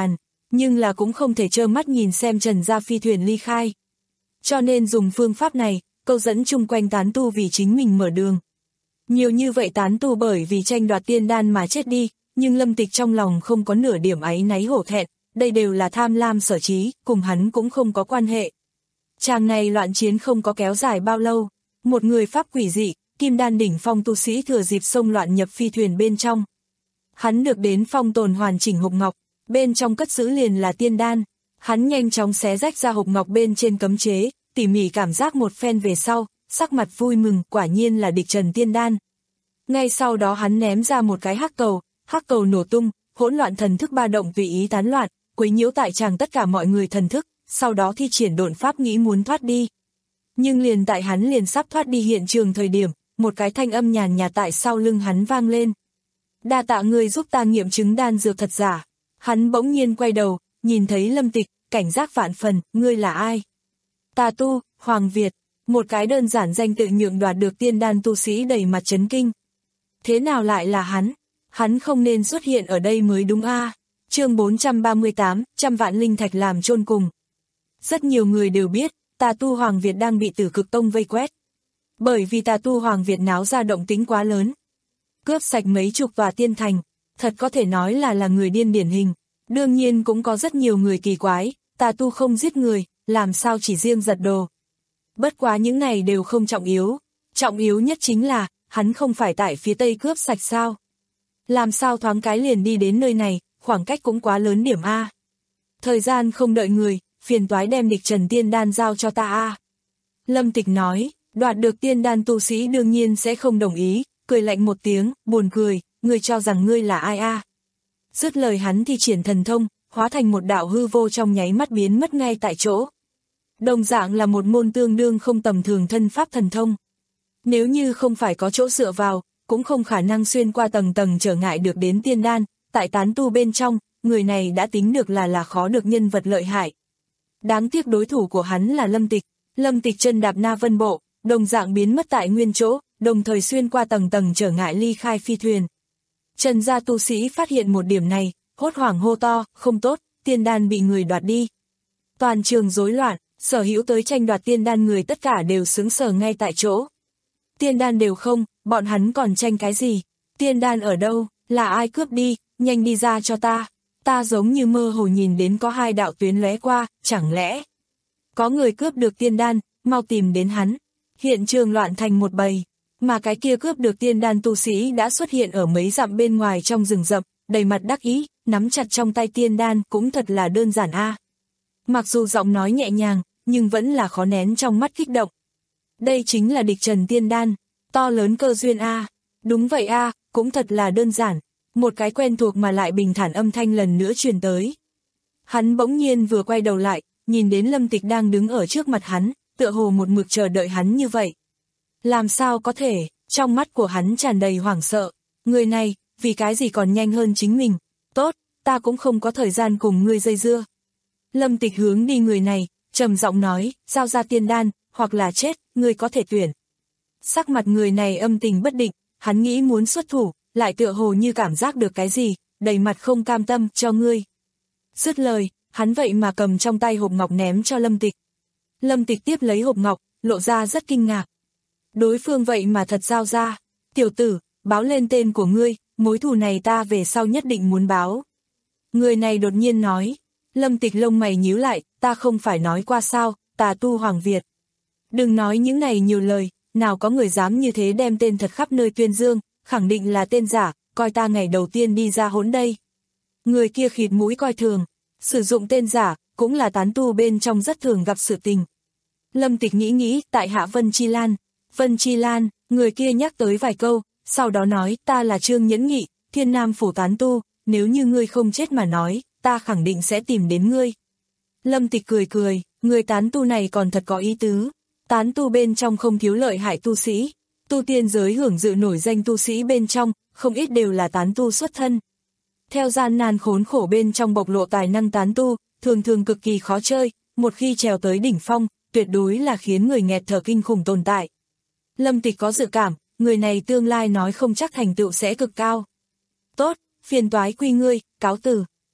nhưng là cũng không thể trơ mắt nhìn xem Trần gia phi thuyền ly khai. Cho nên dùng phương pháp này, câu dẫn chung quanh tán tu vì chính mình mở đường. Nhiều như vậy tán tu bởi vì tranh đoạt tiên đan mà chết đi, nhưng Lâm Tịch trong lòng không có nửa điểm áy náy hổ thẹn, đây đều là tham lam sở trí, cùng hắn cũng không có quan hệ. Chàng này loạn chiến không có kéo dài bao lâu, một người pháp quỷ dị, kim đan đỉnh phong tu sĩ thừa dịp xông loạn nhập phi thuyền bên trong. Hắn được đến phong tồn hoàn chỉnh hộp ngọc, bên trong cất giữ liền là tiên đan, hắn nhanh chóng xé rách ra hộp ngọc bên trên cấm chế, tỉ mỉ cảm giác một phen về sau, sắc mặt vui mừng, quả nhiên là địch trần tiên đan. Ngay sau đó hắn ném ra một cái hắc cầu, hắc cầu nổ tung, hỗn loạn thần thức ba động tùy ý tán loạn, quấy nhiễu tại tràng tất cả mọi người thần thức, sau đó thi triển độn pháp nghĩ muốn thoát đi. Nhưng liền tại hắn liền sắp thoát đi hiện trường thời điểm, một cái thanh âm nhàn nhạt tại sau lưng hắn vang lên. Đa tạ người giúp ta nghiệm chứng đan dược thật giả. Hắn bỗng nhiên quay đầu, nhìn thấy Lâm Tịch, cảnh giác vạn phần, ngươi là ai? Tà tu, Hoàng Việt, một cái đơn giản danh tự nhượng đoạt được tiên đan tu sĩ đầy mặt chấn kinh. Thế nào lại là hắn? Hắn không nên xuất hiện ở đây mới đúng a. À? Chương bốn trăm ba mươi tám, trăm vạn linh thạch làm chôn cùng. Rất nhiều người đều biết, tà tu Hoàng Việt đang bị Tử Cực Tông vây quét. Bởi vì tà tu Hoàng Việt náo ra động tính quá lớn. Cướp sạch mấy chục tòa tiên thành, thật có thể nói là là người điên điển hình. Đương nhiên cũng có rất nhiều người kỳ quái, tà tu không giết người, làm sao chỉ riêng giật đồ. Bất quá những này đều không trọng yếu, trọng yếu nhất chính là, hắn không phải tại phía tây cướp sạch sao. Làm sao thoáng cái liền đi đến nơi này, khoảng cách cũng quá lớn điểm A. Thời gian không đợi người, phiền toái đem địch trần tiên đan giao cho ta A. Lâm Tịch nói, đoạt được tiên đan tu sĩ đương nhiên sẽ không đồng ý, cười lạnh một tiếng, buồn cười, ngươi cho rằng ngươi là ai A. Dứt lời hắn thi triển thần thông, hóa thành một đạo hư vô trong nháy mắt biến mất ngay tại chỗ. Đồng dạng là một môn tương đương không tầm thường thân pháp thần thông. Nếu như không phải có chỗ dựa vào, cũng không khả năng xuyên qua tầng tầng trở ngại được đến tiên đan, tại tán tu bên trong, người này đã tính được là là khó được nhân vật lợi hại. Đáng tiếc đối thủ của hắn là Lâm Tịch, Lâm Tịch chân đạp Na Vân Bộ, đồng dạng biến mất tại nguyên chỗ, đồng thời xuyên qua tầng tầng trở ngại ly khai phi thuyền. Trần gia tu sĩ phát hiện một điểm này, hốt hoảng hô to, không tốt, tiên đan bị người đoạt đi. Toàn trường rối loạn, sở hữu tới tranh đoạt tiên đan người tất cả đều sững sờ ngay tại chỗ. Tiên đan đều không, bọn hắn còn tranh cái gì? Tiên đan ở đâu? Là ai cướp đi? Nhanh đi ra cho ta. Ta giống như mơ hồ nhìn đến có hai đạo tuyến lóe qua, chẳng lẽ có người cướp được tiên đan, mau tìm đến hắn. Hiện trường loạn thành một bầy, mà cái kia cướp được tiên đan tu sĩ đã xuất hiện ở mấy dặm bên ngoài trong rừng rậm, đầy mặt đắc ý, nắm chặt trong tay tiên đan cũng thật là đơn giản a. Mặc dù giọng nói nhẹ nhàng, nhưng vẫn là khó nén trong mắt kích động. Đây chính là địch trần tiên đan, to lớn cơ duyên a. Đúng vậy a, cũng thật là đơn giản. Một cái quen thuộc mà lại bình thản âm thanh lần nữa truyền tới. Hắn bỗng nhiên vừa quay đầu lại, nhìn đến Lâm Tịch đang đứng ở trước mặt hắn, tựa hồ một mực chờ đợi hắn như vậy. Làm sao có thể, trong mắt của hắn tràn đầy hoảng sợ. Người này, vì cái gì còn nhanh hơn chính mình. Tốt, ta cũng không có thời gian cùng ngươi dây dưa. Lâm Tịch hướng đi người này, trầm giọng nói, giao ra tiên đan, hoặc là chết, ngươi có thể tuyển. Sắc mặt người này âm tình bất định, hắn nghĩ muốn xuất thủ, lại tựa hồ như cảm giác được cái gì, đầy mặt không cam tâm, cho ngươi. Dứt lời, hắn vậy mà cầm trong tay hộp ngọc ném cho Lâm Tịch. Lâm Tịch tiếp lấy hộp ngọc, lộ ra rất kinh ngạc. Đối phương vậy mà thật giao ra. Tiểu tử, báo lên tên của ngươi, mối thù này ta về sau nhất định muốn báo. Người này đột nhiên nói. Lâm Tịch lông mày nhíu lại, ta không phải nói qua sao, tà tu Hoàng Việt. Đừng nói những này nhiều lời, nào có người dám như thế đem tên thật khắp nơi tuyên dương, khẳng định là tên giả, coi ta ngày đầu tiên đi ra hỗn đây. Người kia khịt mũi coi thường, sử dụng tên giả, cũng là tán tu bên trong rất thường gặp sự tình. Lâm Tịch nghĩ nghĩ, tại hạ Vân Chi Lan. Vân Chi Lan, người kia nhắc tới vài câu, sau đó nói, ta là Trương Nhẫn Nghị, Thiên Nam phủ tán tu, nếu như ngươi không chết mà nói, ta khẳng định sẽ tìm đến ngươi. Lâm Tịch cười cười, người tán tu này còn thật có ý tứ. Tán tu bên trong không thiếu lợi hại tu sĩ, tu tiên giới hưởng dự nổi danh tu sĩ bên trong, không ít đều là tán tu xuất thân. Theo gian nan khốn khổ bên trong bộc lộ tài năng tán tu, thường thường cực kỳ khó chơi, một khi trèo tới đỉnh phong, tuyệt đối là khiến người nghẹt thở kinh khủng tồn tại. Lâm Tịch có dự cảm, người này tương lai nói không chắc thành tựu sẽ cực cao. Tốt, phiền toái quy ngươi, cáo từ.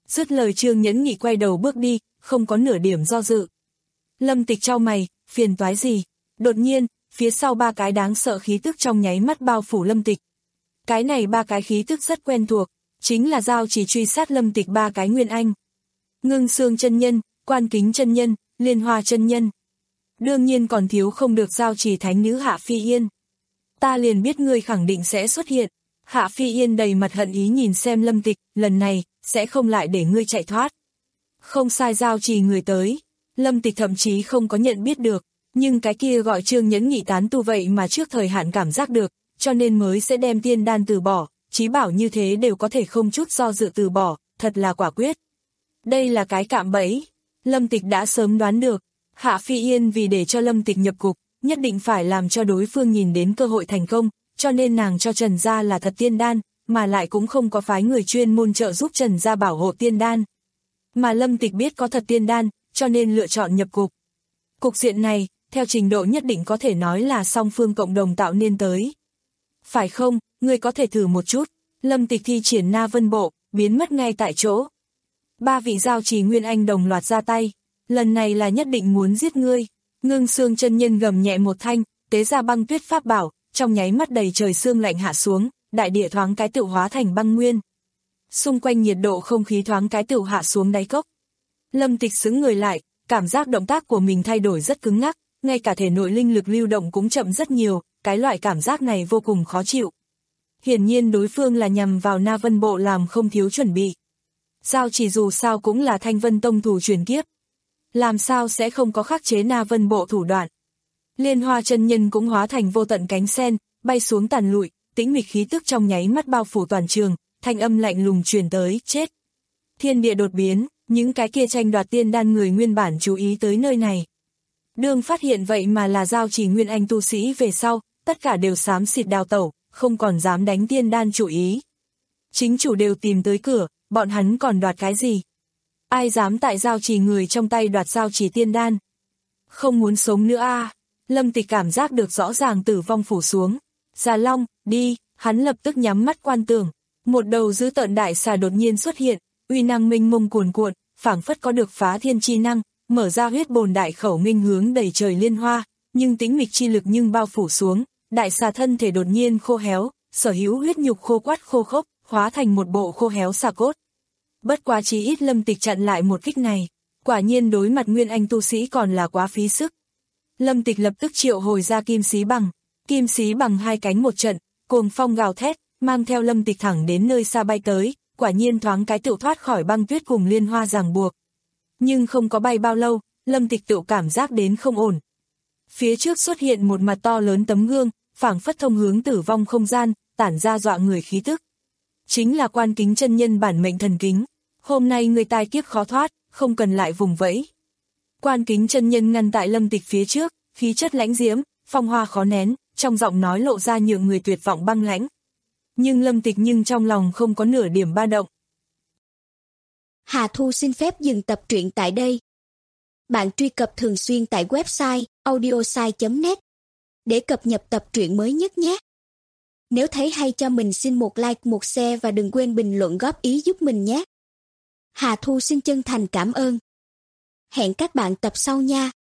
Dứt lời Trương Nhẫn Nghị quay đầu bước đi, không có nửa điểm do dự. Lâm Tịch chau mày, phiền toái gì? Đột nhiên, phía sau ba cái đáng sợ khí tức trong nháy mắt bao phủ Lâm Tịch. Cái này ba cái khí tức rất quen thuộc, chính là giao chỉ truy sát Lâm Tịch ba cái nguyên anh. Ngưng Xương chân nhân, Quan Kính chân nhân, Liên Hoa chân nhân. Đương nhiên còn thiếu không được giao chỉ thánh nữ Hạ Phi Yên. Ta liền biết ngươi khẳng định sẽ xuất hiện. Hạ Phi Yên đầy mặt hận ý nhìn xem Lâm Tịch, lần này, sẽ không lại để ngươi chạy thoát. Không sai, giao chỉ người tới. Lâm Tịch thậm chí không có nhận biết được, nhưng cái kia gọi Trương Nhẫn Nghị tán tu vậy mà trước thời hạn cảm giác được, cho nên mới sẽ đem tiên đan từ bỏ, chí bảo như thế đều có thể không chút do dự từ bỏ, thật là quả quyết. Đây là cái cạm bẫy. Lâm Tịch đã sớm đoán được, Hạ Phi Yên vì để cho Lâm Tịch nhập cục, nhất định phải làm cho đối phương nhìn đến cơ hội thành công, cho nên nàng cho Trần Gia là thật tiên đan, mà lại cũng không có phái người chuyên môn trợ giúp Trần Gia bảo hộ tiên đan. Mà Lâm Tịch biết có thật tiên đan, cho nên lựa chọn nhập cục. Cục diện này, theo trình độ nhất định có thể nói là song phương cộng đồng tạo nên tới. Phải không, ngươi có thể thử một chút. Lâm Tịch thi triển Na Vân Bộ, biến mất ngay tại chỗ. Ba vị giao trì nguyên anh đồng loạt ra tay, lần này là nhất định muốn giết ngươi. Ngưng Xương chân nhân gầm nhẹ một thanh, tế ra băng tuyết pháp bảo, trong nháy mắt đầy trời sương lạnh hạ xuống, đại địa thoáng cái tự hóa thành băng nguyên. Xung quanh nhiệt độ không khí thoáng cái tự hạ xuống đáy cốc. Lâm Tịch xứng người lại, cảm giác động tác của mình thay đổi rất cứng ngắc, ngay cả thể nội linh lực lưu động cũng chậm rất nhiều, cái loại cảm giác này vô cùng khó chịu. Hiển nhiên đối phương là nhằm vào Na Vân Bộ làm không thiếu chuẩn bị. Giao chỉ dù sao cũng là Thanh Vân Tông thủ truyền kiếp. Làm sao sẽ không có khắc chế Na Vân Bộ thủ đoạn. Liên Hoa chân nhân cũng hóa thành vô tận cánh sen, bay xuống tàn lụi, tĩnh mịch khí tức trong nháy mắt bao phủ toàn trường, thanh âm lạnh lùng truyền tới, chết. Thiên địa đột biến, những cái kia tranh đoạt tiên đan người nguyên bản chú ý tới nơi này. Đương phát hiện vậy mà là giao chỉ nguyên anh tu sĩ về sau, tất cả đều xám xịt đào tẩu, không còn dám đánh tiên đan chủ ý. Chính chủ đều tìm tới cửa, bọn hắn còn đoạt cái gì? Ai dám tại giao chỉ người trong tay đoạt giao chỉ tiên đan? Không muốn sống nữa a. À. Lâm Tịch cảm giác được rõ ràng tử vong phủ xuống. Già Long, đi, hắn lập tức nhắm mắt quan tưởng. Một đầu dữ tợn đại xà đột nhiên xuất hiện, uy năng minh mông cuồn cuộn, phảng phất có được phá thiên chi năng, mở ra huyết bồn đại khẩu nghênh hướng đầy trời liên hoa, nhưng tĩnh mịch chi lực nhưng bao phủ xuống, đại xà thân thể đột nhiên khô héo, sở hữu huyết nhục khô quắt khô khốc, hóa thành một bộ khô héo xà cốt. Bất quá chí ít Lâm Tịch chặn lại một kích này, quả nhiên đối mặt nguyên anh tu sĩ còn là quá phí sức. Lâm Tịch lập tức triệu hồi ra kim xí bằng, kim xí bằng hai cánh một trận, cuồng phong gào thét, mang theo Lâm Tịch thẳng đến nơi xa bay tới, quả nhiên thoáng cái tự thoát khỏi băng tuyết cùng liên hoa ràng buộc. Nhưng không có bay bao lâu, Lâm Tịch tự cảm giác đến không ổn. Phía trước xuất hiện một mặt to lớn tấm gương, phảng phất thông hướng tử vong không gian, tản ra dọa người khí tức. Chính là Quan Kính chân nhân bản mệnh thần kính. Hôm nay người tai kiếp khó thoát, không cần lại vùng vẫy. Quan Kính chân nhân ngăn tại Lâm Tịch phía trước, khí chất lãnh diễm, phong hoa khó nén, trong giọng nói lộ ra nhượng người tuyệt vọng băng lãnh. Nhưng Lâm Tịch nhưng trong lòng không có nửa điểm ba động. Hà Thu xin phép dừng tập truyện tại đây. Bạn truy cập thường xuyên tại website audiosai chấm net để cập nhật tập truyện mới nhất nhé. Nếu thấy hay cho mình xin một like, một share và đừng quên bình luận góp ý giúp mình nhé. Hà Thu xin chân thành cảm ơn. Hẹn các bạn tập sau nha.